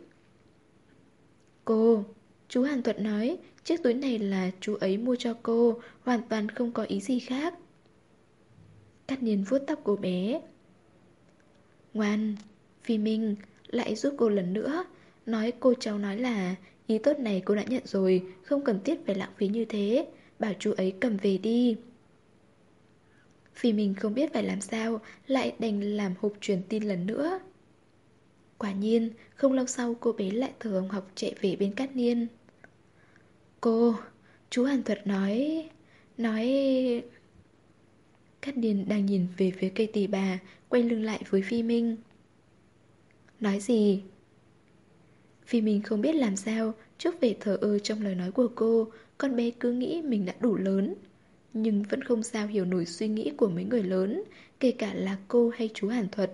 [SPEAKER 1] Cô, chú Hàn Thuật nói, chiếc túi này là chú ấy mua cho cô, hoàn toàn không có ý gì khác. Cát Niên vuốt tóc cô bé. Ngoan, Phi Minh, lại giúp cô lần nữa. Nói cô cháu nói là ý tốt này cô đã nhận rồi, không cần thiết phải lãng phí như thế. Bảo chú ấy cầm về đi. Phi Minh không biết phải làm sao, lại đành làm hộp truyền tin lần nữa. Quả nhiên, không lâu sau cô bé lại thở hồng hộc chạy về bên Cát Niên. Cô, chú Hàn Thuật nói... Cát Niên đang nhìn về phía cây tỳ bà, quay lưng lại với Phi Minh. Nói gì? Phi Minh không biết làm sao, trước vẻ thờ ơ trong lời nói của cô, con bé cứ nghĩ mình đã đủ lớn. Nhưng vẫn không sao hiểu nổi suy nghĩ của mấy người lớn, kể cả là cô hay chú Hàn Thuật.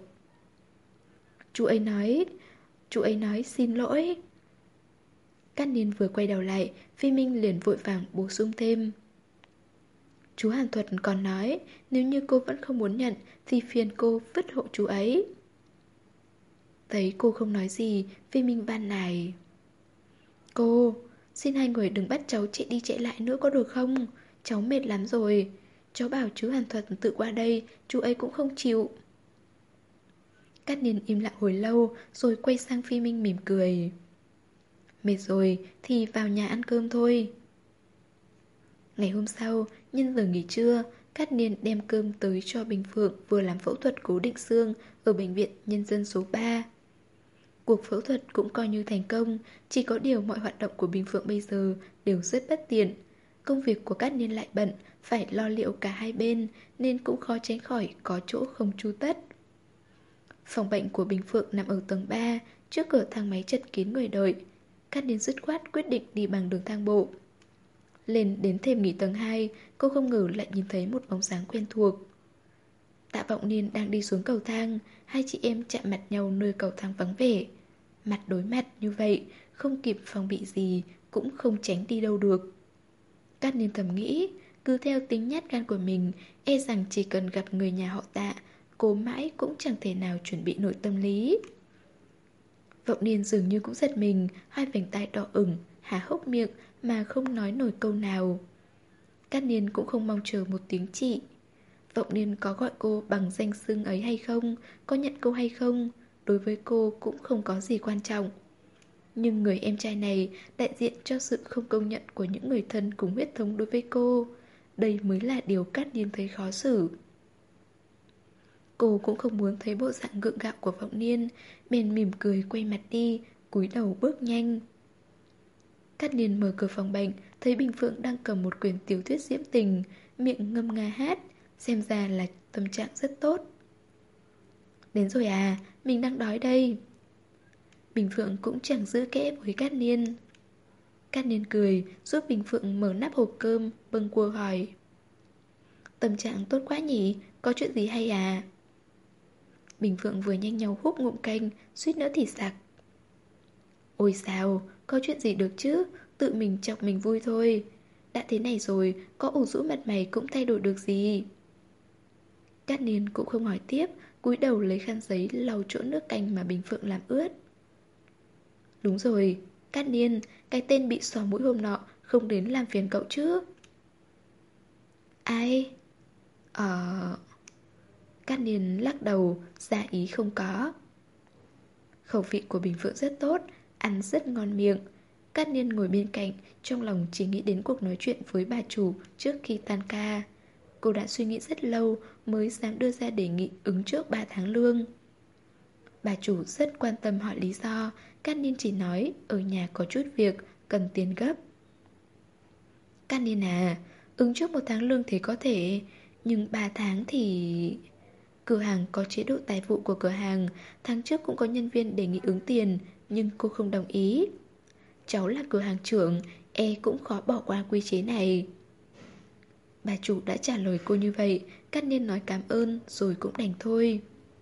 [SPEAKER 1] Chú ấy nói xin lỗi. Cát Niên vừa quay đầu lại, Phi Minh liền vội vàng bổ sung thêm. Chú Hàn Thuật còn nói, nếu như cô vẫn không muốn nhận, thì phiền cô vứt hộ chú ấy. Thấy cô không nói gì, Phi Minh van nài. Cô, xin hai người đừng bắt cháu chạy đi chạy lại nữa có được không? Cháu mệt lắm rồi. Cháu bảo chú Hàn Thuật tự qua đây, chú ấy cũng không chịu. Cát Niên im lặng hồi lâu, rồi quay sang Phi Minh mỉm cười. Mệt rồi thì vào nhà ăn cơm thôi. Ngày hôm sau, nhân giờ nghỉ trưa, Cát Niên đem cơm tới cho Bình Phượng vừa làm phẫu thuật cố định xương ở bệnh viện Nhân dân số 3. Cuộc phẫu thuật cũng coi như thành công, chỉ có điều mọi hoạt động của Bình Phượng bây giờ đều rất bất tiện. Công việc của Cát Niên lại bận, phải lo liệu cả hai bên, nên cũng khó tránh khỏi có chỗ không chu tất. Phòng bệnh của Bình Phượng nằm ở tầng 3, trước cửa thang máy chật kín người đợi. Cát Niên dứt khoát quyết định đi bằng đường thang bộ. Lên đến thềm nghỉ tầng 2, cô không ngờ lại nhìn thấy một bóng dáng quen thuộc. Tạ Vọng Niên đang đi xuống cầu thang, hai chị em chạm mặt nhau nơi cầu thang vắng vẻ. Mặt đối mặt như vậy, không kịp phòng bị gì, cũng không tránh đi đâu được. Cát Niên thầm nghĩ, cứ theo tính nhát gan của mình, e rằng chỉ cần gặp người nhà họ Tạ, cô mãi cũng chẳng thể nào chuẩn bị nổi tâm lý. Vọng Niên dường như cũng giật mình, hai vành tai đỏ ửng, há hốc miệng mà không nói nổi câu nào. Cát Niên cũng không mong chờ một tiếng chị. Vọng Niên có gọi cô bằng danh xưng ấy hay không, có nhận cô hay không, đối với cô cũng không có gì quan trọng. Nhưng người em trai này đại diện cho sự không công nhận của những người thân cùng huyết thống đối với cô. Đây mới là điều Cát Niên thấy khó xử. Cô cũng không muốn thấy bộ dạng gượng gạo của Vọng Niên, bèn mỉm cười quay mặt đi, cúi đầu bước nhanh. Cát Niên mở cửa phòng bệnh, thấy Bình Phượng đang cầm một quyển tiểu thuyết diễm tình, miệng ngâm nga hát, xem ra là tâm trạng rất tốt. Đến rồi à, mình đang đói đây. Bình Phượng cũng chẳng giữ kẽ với Cát Niên. Cát Niên cười, giúp Bình Phượng mở nắp hộp cơm, bâng quơ hỏi. Tâm trạng tốt quá nhỉ, có chuyện gì hay à? Bình Phượng vừa nhanh nhau húp ngụm canh, suýt nữa thì sặc. Ôi sao, có chuyện gì được chứ, tự mình chọc mình vui thôi. Đã thế này rồi, có ủ rũ mặt mày cũng thay đổi được gì. Cát Niên cũng không hỏi tiếp, cúi đầu lấy khăn giấy lau chỗ nước canh mà Bình Phượng làm ướt. Đúng rồi, Cát Niên, cái tên bị xỏ mũi hôm nọ không đến làm phiền cậu chứ? Ai? Cát Niên lắc đầu, giả ý không có. Khẩu vị của Bình Phượng rất tốt, ăn rất ngon miệng. Cát Niên ngồi bên cạnh, trong lòng chỉ nghĩ đến cuộc nói chuyện với bà chủ trước khi tan ca. Cô đã suy nghĩ rất lâu mới dám đưa ra đề nghị ứng trước 3 tháng lương. Bà chủ rất quan tâm hỏi lý do, Cát Niên chỉ nói ở nhà có chút việc, cần tiền gấp. Cát Niên à, ứng trước 1 tháng lương thì có thể, nhưng 3 tháng thì... Cửa hàng có chế độ tài vụ của cửa hàng, tháng trước cũng có nhân viên đề nghị ứng tiền, nhưng cô không đồng ý. Cháu là cửa hàng trưởng, cũng khó bỏ qua quy chế này. Bà chủ đã trả lời cô như vậy, Cát Niên nói cảm ơn rồi cũng đành thôi.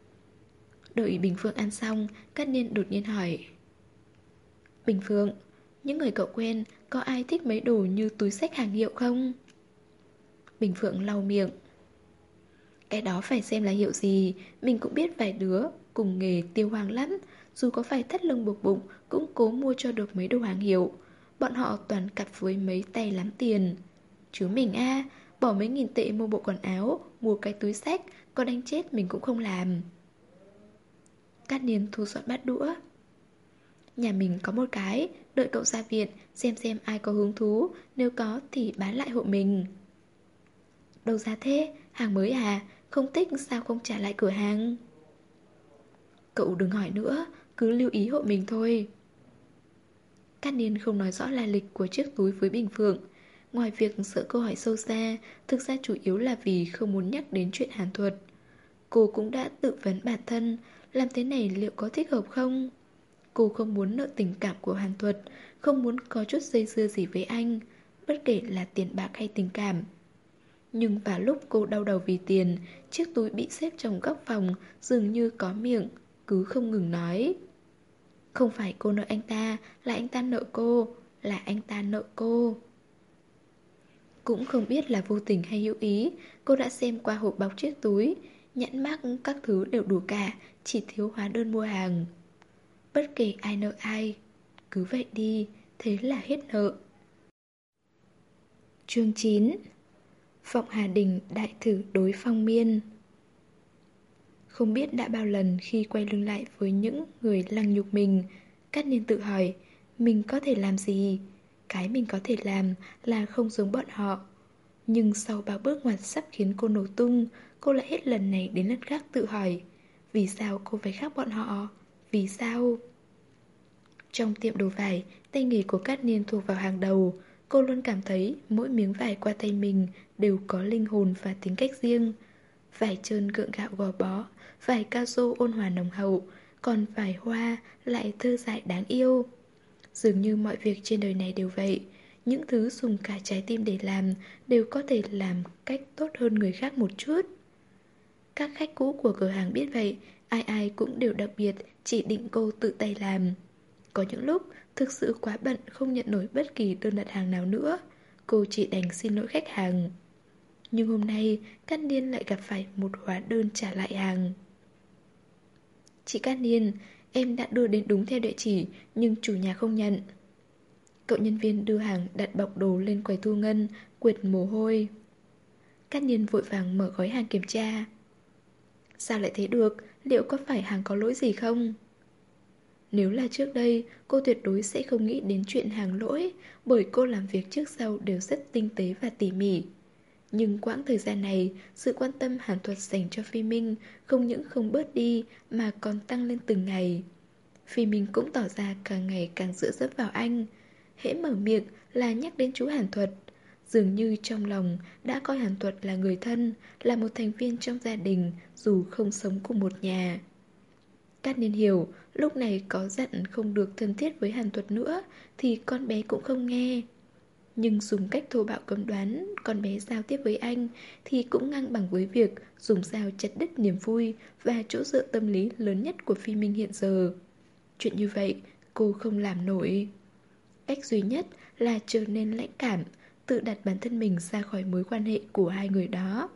[SPEAKER 1] Đợi Bình Phượng ăn xong, Cát Niên đột nhiên hỏi. Bình Phượng, những người cậu quen có ai thích mấy đồ như túi xách hàng hiệu không? Bình Phượng lau miệng. Cái đó phải xem là hiệu gì, mình cũng biết vài đứa cùng nghề tiêu hoang lắm, dù có phải thắt lưng buộc bụng cũng cố mua cho được mấy đồ hàng hiệu. Bọn họ toàn cặp với mấy tay lắm tiền. Chứ mình bỏ mấy nghìn tệ mua bộ quần áo, mua cái túi xách, có đánh chết mình cũng không làm. Cát Niên thu dọn bát đũa. Nhà mình có một cái, đợi cậu ra viện, xem ai có hứng thú, nếu có thì bán lại hộ mình. Đâu ra thế, hàng mới à, không thích sao không trả lại cửa hàng? Cậu đừng hỏi nữa, cứ lưu ý hộ mình thôi. Cát Niên không nói rõ lai lịch của chiếc túi với Bình Phượng. Ngoài việc sợ câu hỏi sâu xa, thực ra chủ yếu là vì không muốn nhắc đến chuyện hàn thuật. Cô cũng đã tự vấn bản thân, làm thế này liệu có thích hợp không? Cô không muốn nợ tình cảm của hàn thuật, không muốn có chút dây dưa gì với anh, bất kể là tiền bạc hay tình cảm. Nhưng vào lúc cô đau đầu vì tiền, chiếc túi bị xếp trong góc phòng dường như có miệng, cứ không ngừng nói. Không phải cô nợ anh ta, là anh ta nợ cô, là anh ta nợ cô. Cũng không biết là vô tình hay hữu ý, cô đã xem qua hộp bọc chiếc túi, nhãn mác các thứ đều đủ cả, chỉ thiếu hóa đơn mua hàng. Bất kể ai nợ ai, cứ vậy đi, thế là hết nợ. Chương 9. Vọng Hà Đình đại thử đối Phong Miên. Không biết đã bao lần khi quay lưng lại với những người lăng nhục mình, Cát Niên tự hỏi, mình có thể làm gì? Cái mình có thể làm là không giống bọn họ. Nhưng sau bao bước ngoặt sắp khiến cô nổ tung, cô lại hết lần này đến lần khác tự hỏi, vì sao cô phải khác bọn họ? Vì sao? Trong tiệm đồ vải, tay nghề của Cát Niên thuộc vào hàng đầu. Cô luôn cảm thấy mỗi miếng vải qua tay mình đều có linh hồn và tính cách riêng. Vải trơn gượng gạo gò bó, vải cao su ôn hòa nồng hậu, còn vải hoa lại thơ dại đáng yêu. Dường như mọi việc trên đời này đều vậy. Những thứ dùng cả trái tim để làm đều có thể làm cách tốt hơn người khác một chút. Các khách cũ của cửa hàng biết vậy, ai ai cũng đều đặc biệt chỉ định cô tự tay làm. Có những lúc thực sự quá bận không nhận nổi bất kỳ đơn đặt hàng nào nữa, cô chỉ đành xin lỗi khách hàng. Nhưng hôm nay Cát Niên lại gặp phải một hóa đơn trả lại hàng. Chị Cát Niên, em đã đưa đến đúng theo địa chỉ nhưng chủ nhà không nhận. Cậu nhân viên đưa hàng đặt bọc đồ lên quầy thu ngân, quệt mồ hôi. Cát Niên vội vàng mở gói hàng kiểm tra. Sao lại thế được? Liệu có phải hàng có lỗi gì không? Nếu là trước đây, cô tuyệt đối sẽ không nghĩ đến chuyện hàng lỗi, bởi cô làm việc trước sau đều rất tinh tế và tỉ mỉ. Nhưng quãng thời gian này, sự quan tâm Hàn Thuật dành cho Phi Minh không những không bớt đi mà còn tăng lên từng ngày. Phi Minh cũng tỏ ra càng ngày càng dựa dẫm vào anh. Hễ mở miệng là nhắc đến chú Hàn Thuật. Dường như trong lòng đã coi Hàn Thuật là người thân, là một thành viên trong gia đình dù không sống cùng một nhà. Cát Niên hiểu, lúc này có dặn không được thân thiết với Hàn Thuật nữa thì con bé cũng không nghe. Nhưng dùng cách thô bạo cấm đoán con bé giao tiếp với anh thì cũng ngang bằng với việc dùng dao chặt đứt niềm vui và chỗ dựa tâm lý lớn nhất của Phi Minh hiện giờ. Chuyện như vậy cô không làm nổi. Cách duy nhất là trở nên lãnh cảm, tự đặt bản thân mình ra khỏi mối quan hệ của hai người đó.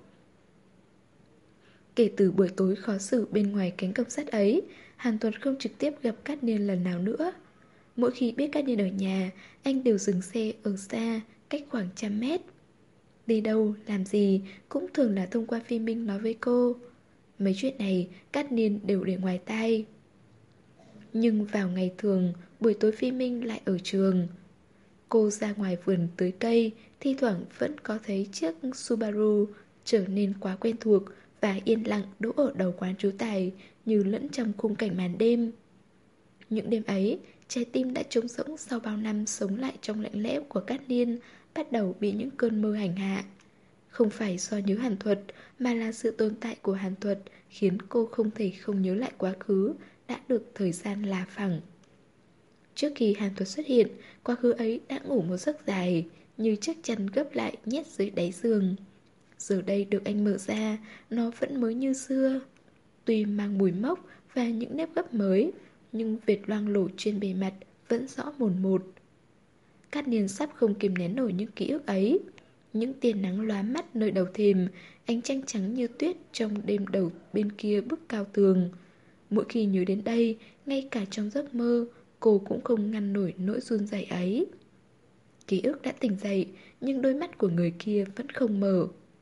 [SPEAKER 1] Kể từ buổi tối khó xử bên ngoài cánh cổng sắt ấy, Hàn Thuật không trực tiếp gặp Cát Niên lần nào nữa. Mỗi khi biết Cát Niên ở nhà, anh đều dừng xe ở xa, cách khoảng 100 mét. Đi đâu, làm gì cũng thường là thông qua Phi Minh nói với cô. Mấy chuyện này Cát Niên đều để ngoài tai. Nhưng vào ngày thường, buổi tối Phi Minh lại ở trường. Cô ra ngoài vườn tưới cây, thi thoảng vẫn có thấy chiếc Subaru trở nên quá quen thuộc và yên lặng đỗ ở đầu quán chú Tài như lẫn trong khung cảnh màn đêm. Những đêm ấy, trái tim đã trống rỗng sau bao năm sống lại trong lạnh lẽo của Cát Niên bắt đầu bị những cơn mơ hành hạ. Không phải do nhớ Hàn Thuật, mà là sự tồn tại của Hàn Thuật khiến cô không thể không nhớ lại quá khứ đã được thời gian là phẳng. Trước khi Hàn Thuật xuất hiện, quá khứ ấy đã ngủ một giấc dài, như chiếc chăn gấp lại nhét dưới đáy giường. Giờ đây được anh mở ra, nó vẫn mới như xưa. Tuy mang mùi mốc và những nếp gấp mới, nhưng vệt loang lổ trên bề mặt vẫn rõ mồn một. Cát Niên sắp không kìm nén nổi những ký ức ấy. Những tia nắng lóa mắt nơi đầu thềm, ánh trăng trắng như tuyết trong đêm đầu bên kia bức cao tường. Mỗi khi nhớ đến đây, ngay cả trong giấc mơ, cô cũng không ngăn nổi nỗi run rẩy ấy. Ký ức đã tỉnh dậy, nhưng đôi mắt của người kia vẫn không mở.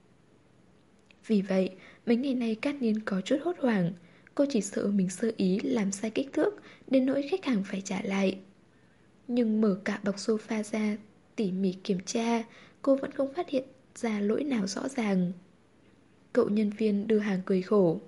[SPEAKER 1] Vì vậy, mấy ngày nay Cát Niên có chút hốt hoảng. Cô chỉ sợ mình sơ ý làm sai kích thước đến nỗi khách hàng phải trả lại. Nhưng mở cả bọc sofa ra, tỉ mỉ kiểm tra, cô vẫn không phát hiện ra lỗi nào rõ ràng. Cậu nhân viên đưa hàng cười khổ.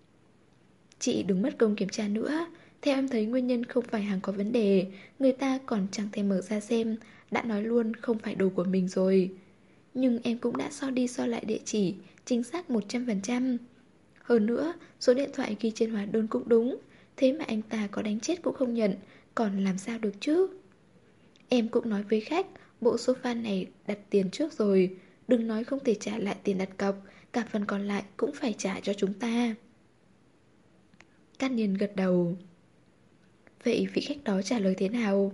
[SPEAKER 1] Chị đừng mất công kiểm tra nữa. Theo em thấy nguyên nhân không phải hàng có vấn đề, người ta còn chẳng thèm mở ra xem, đã nói luôn không phải đồ của mình rồi. Nhưng em cũng đã so đi so lại địa chỉ, chính xác 100%. Hơn nữa, số điện thoại ghi trên hóa đơn cũng đúng, thế mà anh ta có đánh chết cũng không nhận, còn làm sao được chứ? Em cũng nói với khách, bộ sofa này đặt tiền trước rồi, đừng nói không thể trả lại tiền đặt cọc, cả phần còn lại cũng phải trả cho chúng ta. Cát Niên gật đầu. Vậy vị khách đó trả lời thế nào?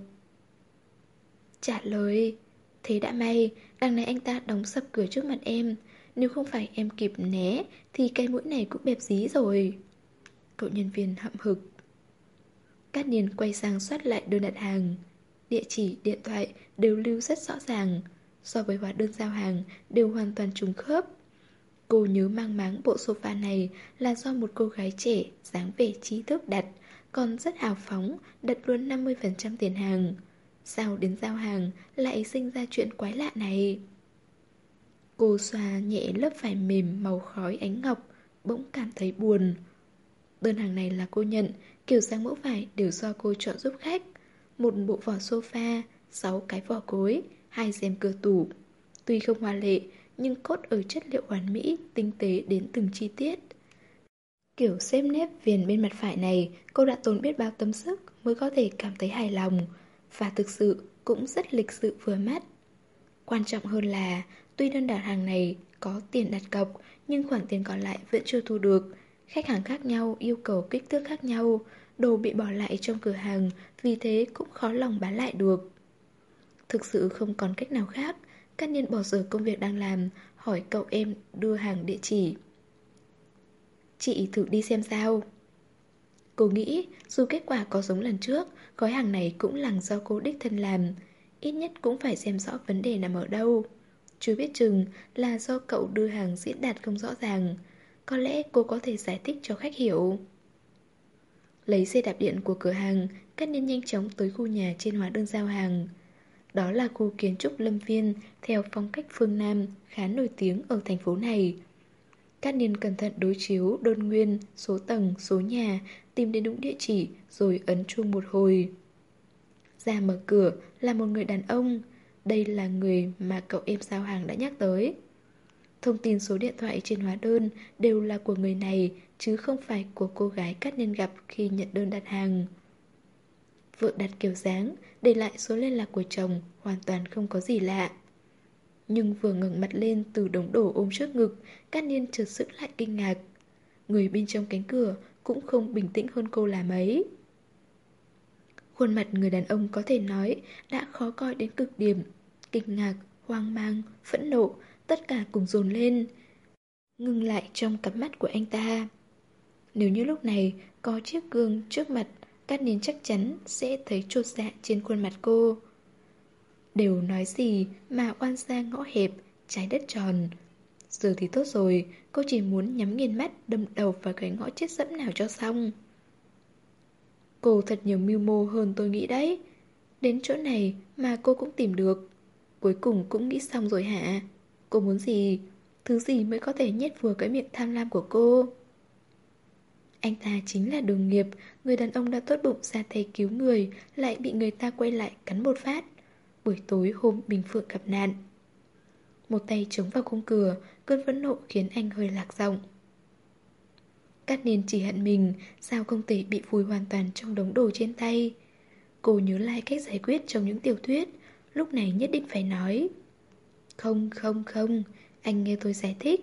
[SPEAKER 1] Trả lời, thế đã may, đằng này anh ta đóng sập cửa trước mặt em. Nếu không phải em kịp né thì cái mũi này cũng bẹp dí rồi. Cậu nhân viên hậm hực. Cát Niên quay sang soát lại đơn đặt hàng. Địa chỉ, điện thoại đều lưu rất rõ ràng. So với hóa đơn giao hàng đều hoàn toàn trùng khớp. Cô nhớ mang máng bộ sofa này là do một cô gái trẻ dáng vẻ trí thức đặt, còn rất hào phóng, đặt luôn 50% tiền hàng. Sao đến giao hàng lại sinh ra chuyện quái lạ này? Cô xoa nhẹ lớp vải mềm màu khói ánh ngọc, bỗng cảm thấy buồn. Đơn hàng này là cô nhận, kiểu dáng mẫu vải đều do cô chọn giúp khách. một bộ vỏ sofa, 6 cái vỏ gối, 2 rèm cửa tủ. Tuy không hoa lệ, nhưng cốt ở chất liệu hoàn mỹ, tinh tế đến từng chi tiết. Kiểu xếp nếp viền bên mặt phải này, cô đã tốn biết bao tâm sức mới có thể cảm thấy hài lòng. Và thực sự cũng rất lịch sự vừa mắt. Quan trọng hơn là, tuy đơn đặt hàng này có tiền đặt cọc, nhưng khoản tiền còn lại vẫn chưa thu được. Khách hàng khác nhau, yêu cầu kích thước khác nhau, đồ bị bỏ lại trong cửa hàng, vì thế cũng khó lòng bán lại được. Thực sự không còn cách nào khác, Cát Niên bỏ dở công việc đang làm, hỏi cậu em đưa hàng địa chỉ. Chị thử đi xem sao. Cô nghĩ dù kết quả có giống lần trước, gói hàng này cũng là do cô đích thân làm. Ít nhất cũng phải xem rõ vấn đề nằm ở đâu. Chưa biết chừng là do cậu đưa hàng diễn đạt không rõ ràng. Có lẽ cô có thể giải thích cho khách hiểu. Lấy xe đạp điện của cửa hàng, Cát Niên nhanh chóng tới khu nhà trên hóa đơn giao hàng. Đó là khu kiến trúc Lâm Viên theo phong cách phương Nam khá nổi tiếng ở thành phố này. Cát Niên cẩn thận đối chiếu đơn nguyên, số tầng, số nhà, tìm đến đúng địa chỉ rồi ấn chuông một hồi. Ra mở cửa là một người đàn ông. Đây là người mà cậu em giao hàng đã nhắc tới. Thông tin số điện thoại trên hóa đơn đều là của người này, chứ không phải của cô gái Cát Niên gặp khi nhận đơn đặt hàng. Vợ đặt kiểu dáng, để lại số liên lạc của chồng, hoàn toàn không có gì lạ. Nhưng vừa ngẩng mặt lên từ đống đổ ôm trước ngực, Cát Niên chợt sững lại kinh ngạc. Người bên trong cánh cửa cũng không bình tĩnh hơn cô là mấy. Khuôn mặt người đàn ông có thể nói đã khó coi đến cực điểm. Kinh ngạc, hoang mang, phẫn nộ, tất cả cùng dồn lên, ngừng lại trong cặp mắt của anh ta. Nếu như lúc này có chiếc gương trước mặt, Cát Niên chắc chắn sẽ thấy chột dạ trên khuôn mặt cô. Đều nói gì mà oan gia ngõ hẹp, trái đất tròn. Giờ thì tốt rồi, cô chỉ muốn nhắm nghiền mắt đâm đầu vào cái ngõ chết dẫm nào cho xong. Cô thật nhiều mưu mô hơn tôi nghĩ đấy. Đến chỗ này mà cô cũng tìm được. Cuối cùng cũng nghĩ xong rồi hả? Cô muốn gì? Thứ gì mới có thể nhét vừa cái miệng tham lam của cô? Anh ta chính là đồng nghiệp, người đàn ông đã tốt bụng ra tay cứu người, lại bị người ta quay lại cắn một phát. Buổi tối hôm Bình Phượng gặp nạn. Một tay chống vào khung cửa, cơn phẫn nộ khiến anh hơi lạc giọng. Cát Niên chỉ hận mình, sao không thể bị vùi hoàn toàn trong đống đồ trên tay. Cô nhớ lại cách giải quyết trong những tiểu thuyết, lúc này nhất định phải nói. Không, không, không, anh nghe tôi giải thích.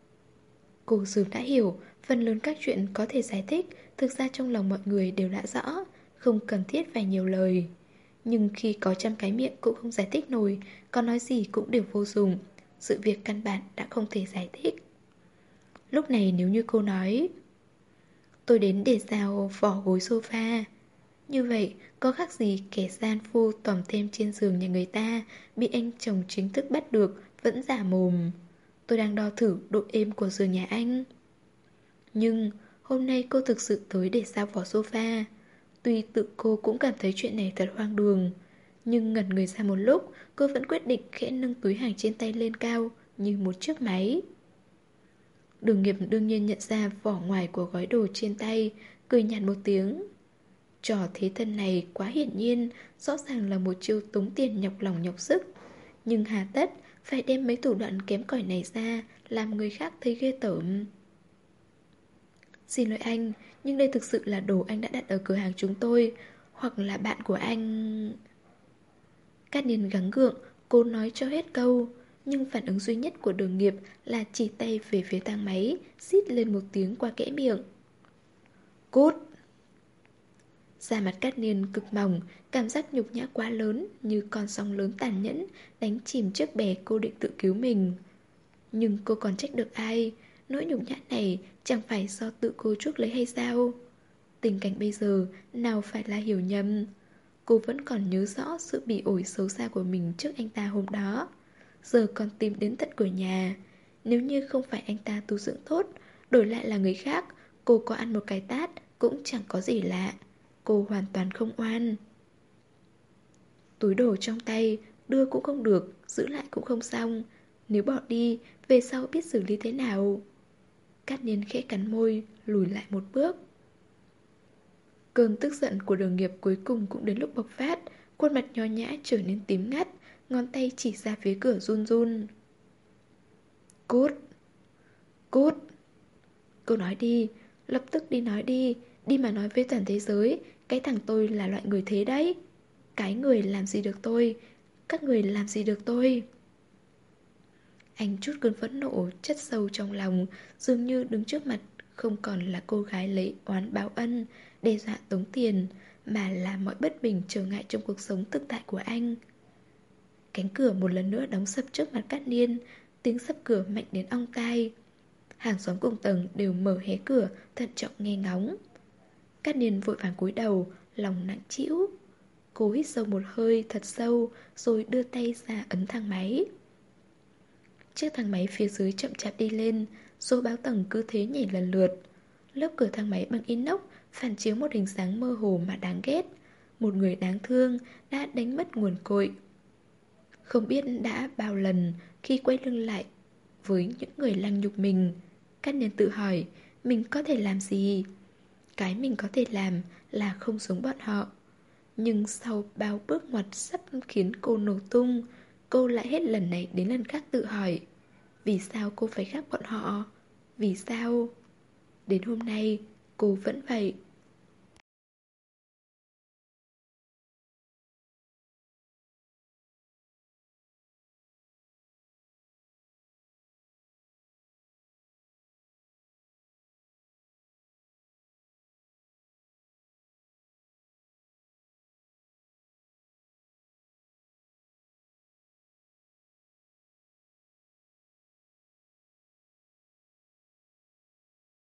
[SPEAKER 1] Cô dường đã hiểu, phần lớn các chuyện có thể giải thích, thực ra trong lòng mọi người đều đã rõ, không cần thiết phải nhiều lời. Nhưng khi có trăm cái miệng cũng không giải thích nổi, có nói gì cũng đều vô dụng. Sự việc căn bản đã không thể giải thích. Lúc này nếu như cô nói tôi đến để giao vỏ gối sofa, như vậy có khác gì kẻ gian phu tòm thêm trên giường nhà người ta, bị anh chồng chính thức bắt được vẫn giả mồm. Tôi đang đo thử độ êm của giường nhà anh. Nhưng hôm nay cô thực sự tới để giao vỏ sofa. Tuy tự cô cũng cảm thấy chuyện này thật hoang đường, nhưng ngẩn người ra một lúc, cô vẫn quyết định khẽ nâng túi hàng trên tay lên cao như một chiếc máy. Đường nghiệp đương nhiên nhận ra vỏ ngoài của gói đồ trên tay, cười nhạt một tiếng. Trò thế thân này quá hiển nhiên, rõ ràng là một chiêu tống tiền nhọc lòng nhọc sức. Nhưng hà tất phải đem mấy thủ đoạn kém cỏi này ra, làm người khác thấy ghê tởm. Xin lỗi anh, nhưng đây thực sự là đồ anh đã đặt ở cửa hàng chúng tôi, hoặc là bạn của anh. Cát Niên gắng gượng, cô nói cho hết câu, nhưng phản ứng duy nhất của Đường Nghiệp là chỉ tay về phía thang máy, xít lên một tiếng qua kẽ miệng. Cút! Da mặt Cát Niên cực mỏng, cảm giác nhục nhã quá lớn, như con sóng lớn tàn nhẫn đánh chìm chiếc bè cô định tự cứu mình. Nhưng cô còn trách được ai? Nỗi nhục nhã này chẳng phải do tự cô chuốc lấy hay sao? Tình cảnh bây giờ nào phải là hiểu nhầm. Cô vẫn còn nhớ rõ sự bị ổi xấu xa của mình trước anh ta hôm đó. Giờ còn tìm đến tận cửa nhà. Nếu như không phải anh ta tu dưỡng tốt, đổi lại là người khác, cô có ăn một cái tát cũng chẳng có gì lạ. Cô hoàn toàn không oan. Túi đồ trong tay, đưa cũng không được, giữ lại cũng không xong. Nếu bỏ đi, về sau biết xử lý thế nào? Cát Niên khẽ cắn môi, lùi lại một bước. Cơn tức giận của đồng nghiệp cuối cùng cũng đến lúc bộc phát. Khuôn mặt nho nhã trở nên tím ngắt, ngón tay chỉ ra phía cửa run run. Cút, cút. Cô nói đi, lập tức đi nói đi. Đi mà nói với toàn thế giới, cái thằng tôi là loại người thế đấy. Cái người làm gì được tôi, các người làm gì được tôi. Anh chút cơn phẫn nộ chất sâu trong lòng, dường như đứng trước mặt không còn là cô gái lấy oán báo ân, đe dọa tống tiền, mà là mọi bất bình trở ngại trong cuộc sống thực tại của anh. Cánh cửa một lần nữa đóng sập trước mặt Cát Niên, tiếng sập cửa mạnh đến ong tai. Hàng xóm cùng tầng đều mở hé cửa, thận trọng nghe ngóng. Cát Niên vội vàng cúi đầu, lòng nặng trĩu. Cô hít sâu một hơi thật sâu, rồi đưa tay ra ấn thang máy. Chiếc thang máy phía dưới chậm chạp đi lên, số báo tầng cứ thế nhảy lần lượt. Lớp cửa thang máy bằng inox phản chiếu một hình dáng mơ hồ mà đáng ghét. Một người đáng thương đã đánh mất nguồn cội. Không biết đã bao lần khi quay lưng lại với những người lăng nhục mình, Cát Niên tự hỏi mình có thể làm gì. Cái mình có thể làm là không giống bọn họ. Nhưng sau bao bước ngoặt sắp khiến cô nổ tung, cô lại hết lần này đến lần khác tự hỏi vì sao cô phải khác bọn họ? Vì sao? Đến hôm nay, cô vẫn vậy.